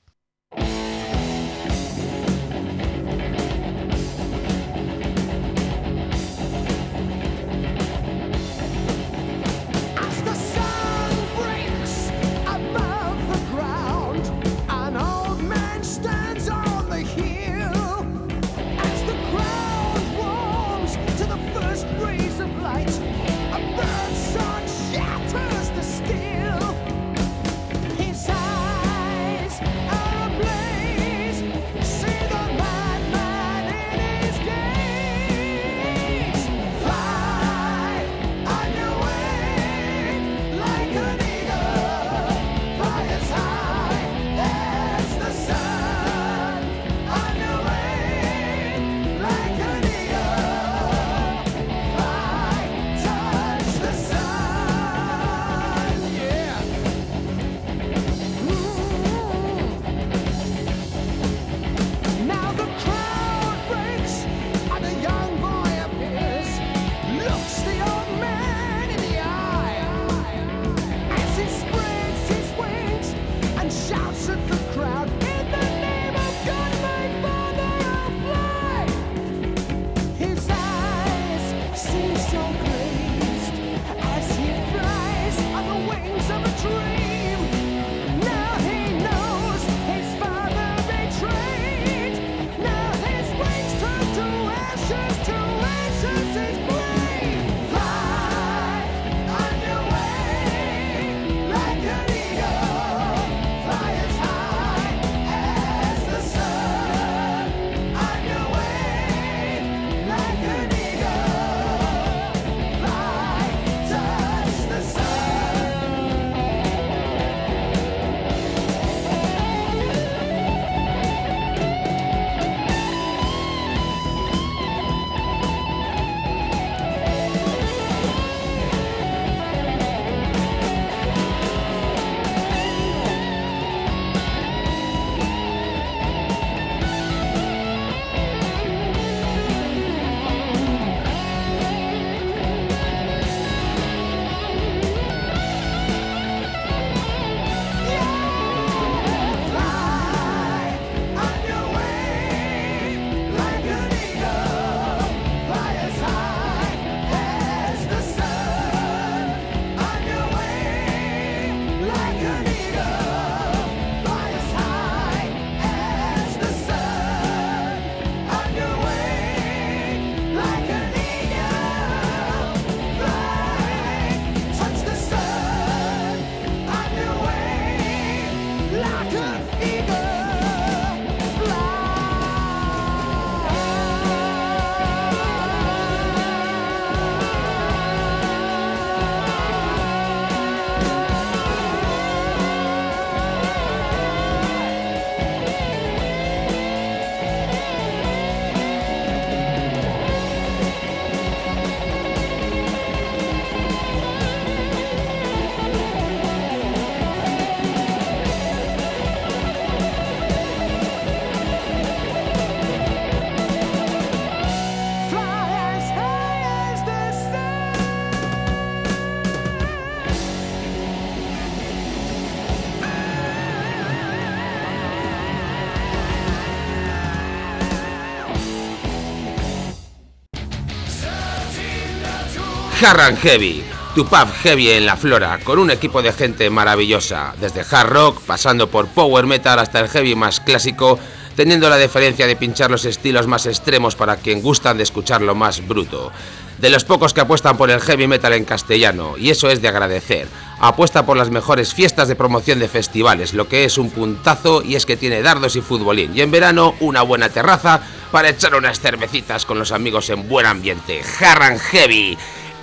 Hard and Heavy, tu pub heavy en la Flora, con un equipo de gente maravillosa, desde hard rock, pasando por power metal hasta el heavy más clásico, teniendo la deferencia de pinchar los estilos más extremos para quien gustan de escuchar lo más bruto. De los pocos que apuestan por el heavy metal en castellano, y eso es de agradecer. Apuesta por las mejores fiestas de promoción de festivales, lo que es un puntazo, y es que tiene dardos y futbolín, y en verano una buena terraza para echar unas cervecitas con los amigos en buen ambiente. Hard and Heavy,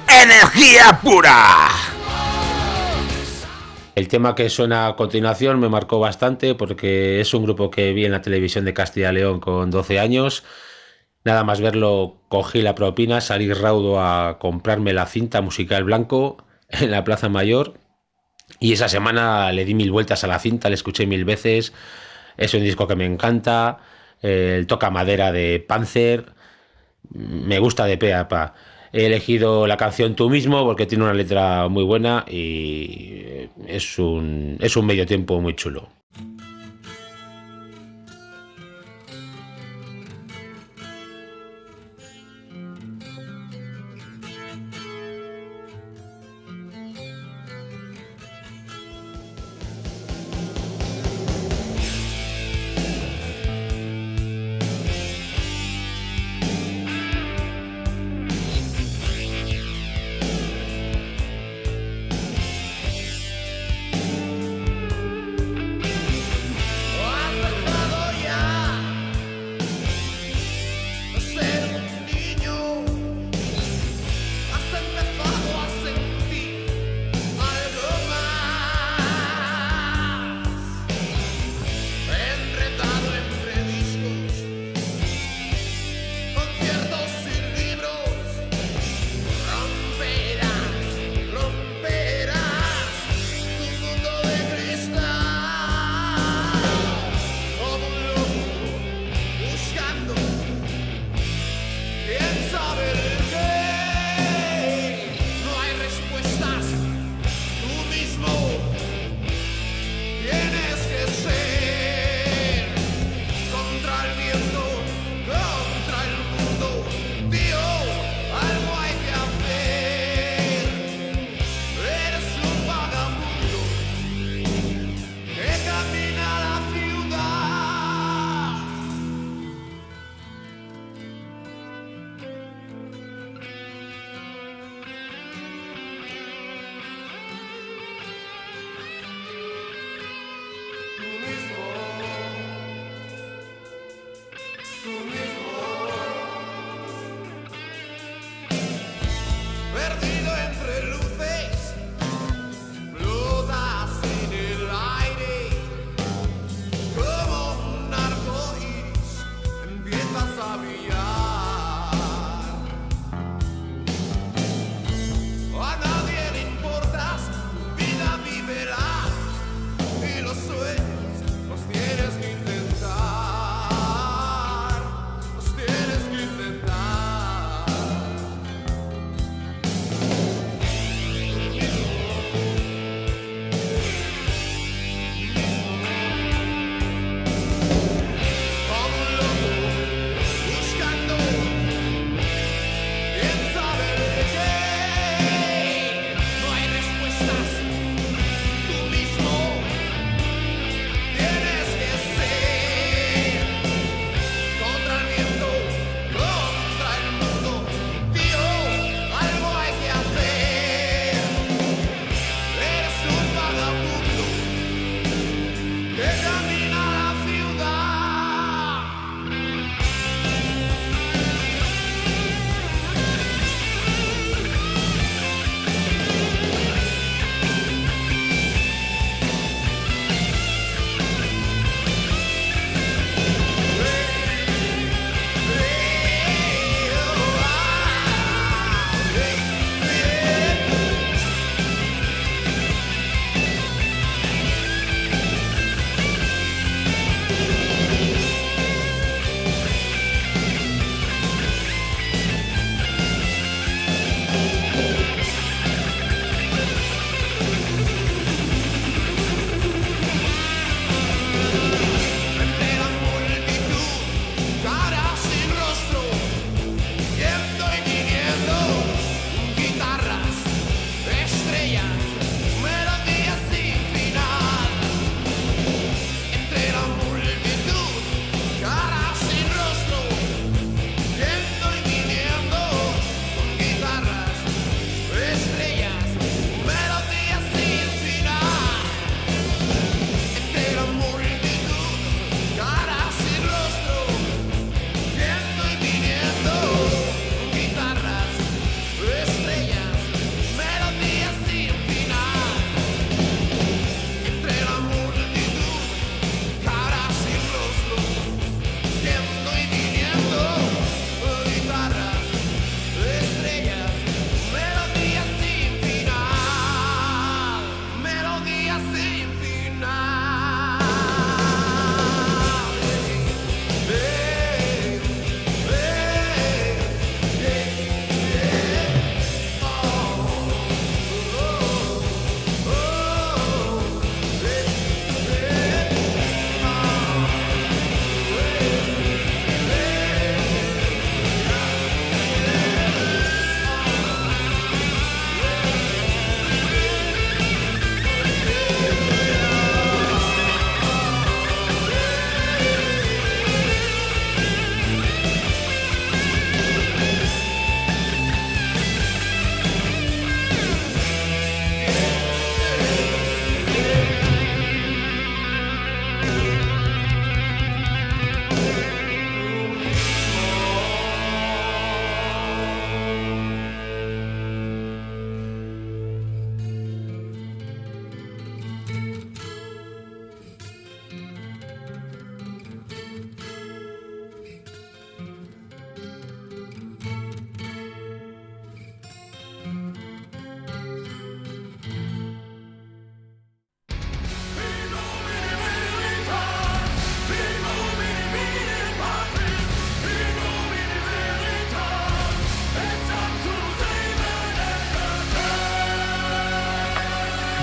energía pura. El tema que suena a continuación me marcó bastante porque es un grupo que vi en la televisión de Castilla y León con 12 años. Nada más verlo, cogí la propina, salí raudo a comprarme la cinta musical blanco en la Plaza Mayor Y esa semana le di 1000 vueltas a la cinta, le escuché 1000 veces. Es un disco que me encanta. El toca madera de Panzer me gusta de pe a pa. He elegido la canción Tú mismo porque tiene una letra muy buena y es un medio tiempo muy chulo.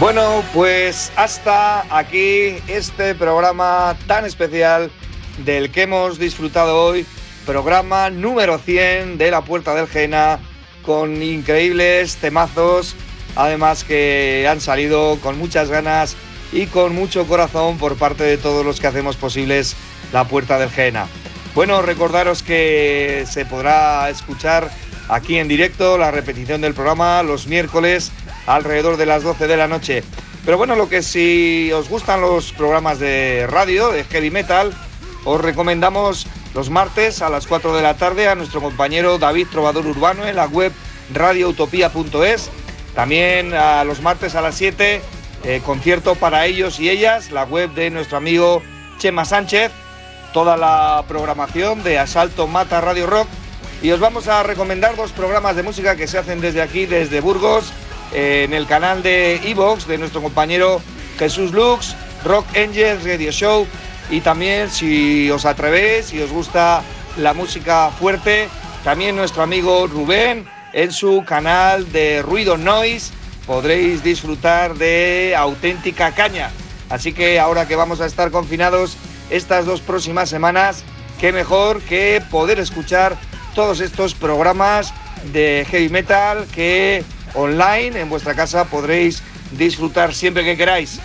Bueno, pues hasta aquí este programa tan especial del que hemos disfrutado hoy, programa número 100 de La Puerta del Gehenna, con increíbles temazos, además que han salido con muchas ganas y con mucho corazón por parte de todos los que hacemos posibles La Puerta del Gehenna. Bueno, recordaros que se podrá escuchar aquí en directo la repetición del programa los miércoles alrededor de las 12 de la noche. Pero bueno, lo que si os gustan los programas de radio, de heavy metal, os recomendamos los martes a las 4 de la tarde a nuestro compañero David Trovador Urbano en la web radioutopía.es. También a los martes a las 7, concierto para ellos y ellas, la web de nuestro amigo Chema Sánchez. Toda la programación de Asalto Mata Radio Rock. Y os vamos a recomendar 2 programas de música que se hacen desde aquí, desde Burgos, en el canal de iVoox de nuestro compañero Jesús Lux, Rock Angels Radio Show. Y también, si os atrevéis, si os gusta la música fuerte, también nuestro amigo Rubén en su canal de Ruido Noise podréis disfrutar de auténtica caña. Así que ahora que vamos a estar confinados estas 2 próximas semanas, qué mejor que poder escuchar todos estos programas de heavy metal que online en vuestra casa podréis disfrutar siempre que queráis.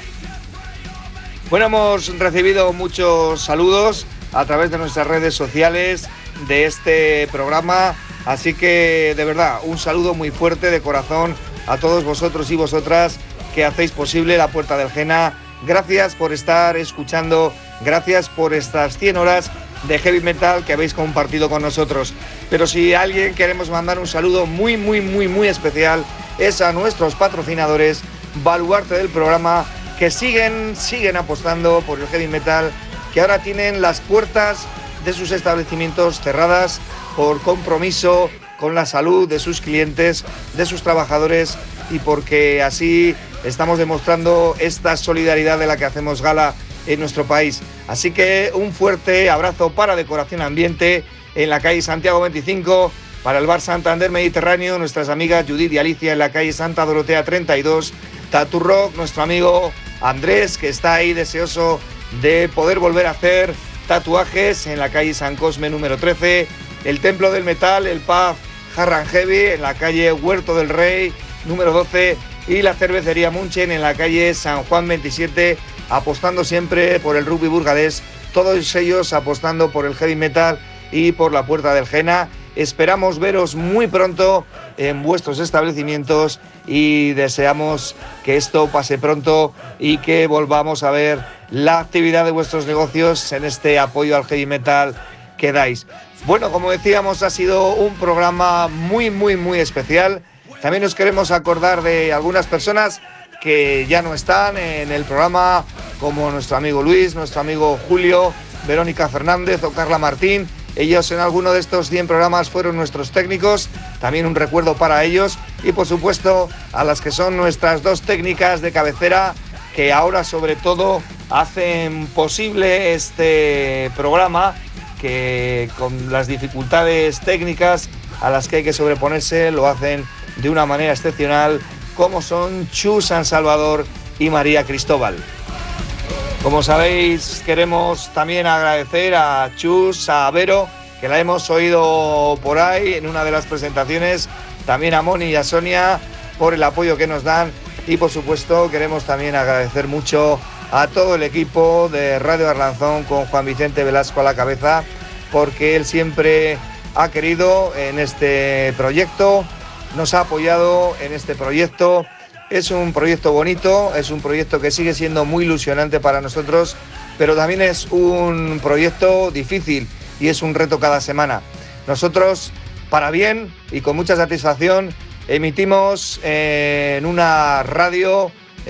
Bueno, hemos recibido muchos saludos a través de nuestras redes sociales de este programa, así que de verdad un saludo muy fuerte de corazón a todos vosotros y vosotras que hacéis posible La Puerta del Gehenna. Gracias por estar escuchando, gracias por estas 100 horas de heavy metal que habéis compartido con nosotros. Pero si a alguien queremos mandar un saludo muy especial, es a nuestros patrocinadores, baluarte del programa, que siguen apostando por el heavy metal, que ahora tienen las puertas de sus establecimientos cerradas por compromiso con la salud de sus clientes, de sus trabajadores, y porque así estamos demostrando esta solidaridad de la que hacemos gala en nuestro país. Así que un fuerte abrazo para Decoración Ambiente en la calle Santiago 25, para el Bar Santander Mediterráneo, nuestras amigas Judith y Alicia en la calle Santa Dorotea 32, Tattoo Rock, nuestro amigo Andrés, que está ahí deseoso de poder volver a hacer tatuajes en la calle San Cosme número 13, el Templo del Metal, el pub Hard and Heavy en la calle Huerto del Rey número 12 y la cervecería Munchen en la calle San Juan 27, apostando siempre por el rugby burgalés, todos ellos apostando por el heavy metal y por La Puerta del Gehenna. Esperamos veros muy pronto en vuestros establecimientos y deseamos que esto pase pronto y que volvamos a ver la actividad de vuestros negocios en este apoyo al heavy metal que dais. Bueno, como decíamos, ha sido un programa muy especial. También nos queremos acordar de algunas personas que ya no están en el programa, como nuestro amigo Luis, nuestro amigo Julio, Verónica Fernández o Carla Martín. Ellos en alguno de estos 100 programas fueron nuestros técnicos, también un recuerdo para ellos, y por supuesto a las que son nuestras 2 técnicas de cabecera, que ahora sobre todo hacen posible este programa, que con las dificultades técnicas a las que hay que sobreponerse lo hacen de una manera excepcional, como son Chus San Salvador y María Cristóbal. Como sabéis, queremos también agradecer a Chus, a Vero, que la hemos oído por ahí en una de las presentaciones, también a Moni y a Sonia por el apoyo que nos dan, y por supuesto queremos también agradecer mucho a todo el equipo de Radio Arlanzón con Juan Vicente Velasco a la cabeza, porque él siempre ha querido en este proyecto, nos ha apoyado en este proyecto. Es un proyecto bonito, es un proyecto que sigue siendo muy ilusionante para nosotros, pero también es un proyecto difícil y es un reto cada semana. Nosotros, para bien y con mucha satisfacción, emitimos en una radio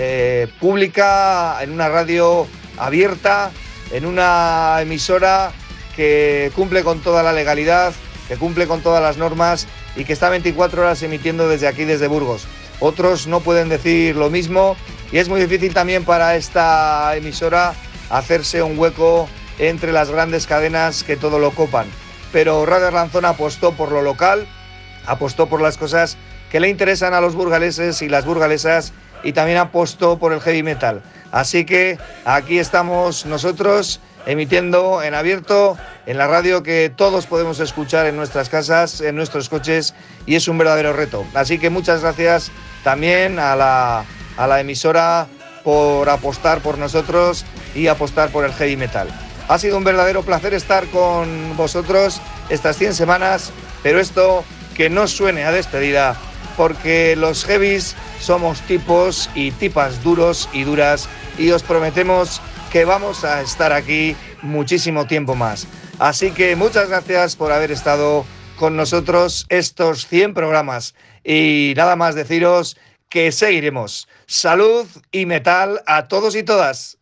pública, en una radio abierta, en una emisora que cumple con toda la legalidad, que cumple con todas las normas y que está 24 horas emitiendo desde aquí, desde Burgos. Otros no pueden decir lo mismo y es muy difícil también para esta emisora hacerse un hueco entre las grandes cadenas que todo lo copan. Pero Radio Arlanzón apostó por lo local, apostó por las cosas que le interesan a los burgaleses y las burgalesas, y también apostó por el heavy metal. Así que aquí estamos nosotros emitiendo en abierto en la radio que todos podemos escuchar en nuestras casas, en nuestros coches, y es un verdadero reto. Así que muchas gracias también a la emisora por apostar por nosotros y apostar por el heavy metal. Ha sido un verdadero placer estar con vosotros estas 100 semanas, pero esto que no suene a despedida, porque los heavies somos tipos y tipas duros y duras, y os prometemos que vamos a estar aquí muchísimo tiempo más. Así que muchas gracias por haber estado con nosotros estos 100 programas, y nada más deciros que seguiremos. Salud y metal a todos y todas.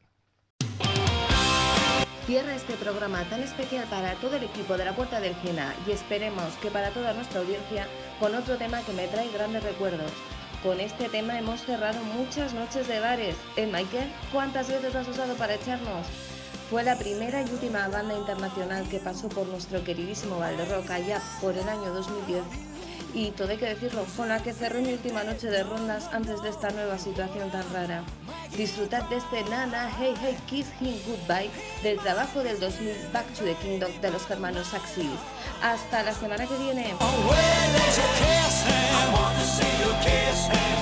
Cierra este programa tan especial para todo el equipo de La Puerta del Jena, y esperemos que para toda nuestra audiencia, con otro tema que me trae grandes recuerdos. Con este tema hemos cerrado muchas noches de bares. Michael, ¿cuántas veces lo has usado para echarnos? Fue la primera y última banda internacional que pasó por nuestro queridísimo Valderrock allá por el año 2010. Y todo hay que decirlo, con la que cerré mi última noche de rondas antes de esta nueva situación tan rara. Disfrutad de este Nana, Hey Hey Kiss Him Goodbye del trabajo del 2000 Back to the Kingdom de los hermanos Saxis. Hasta la semana que viene.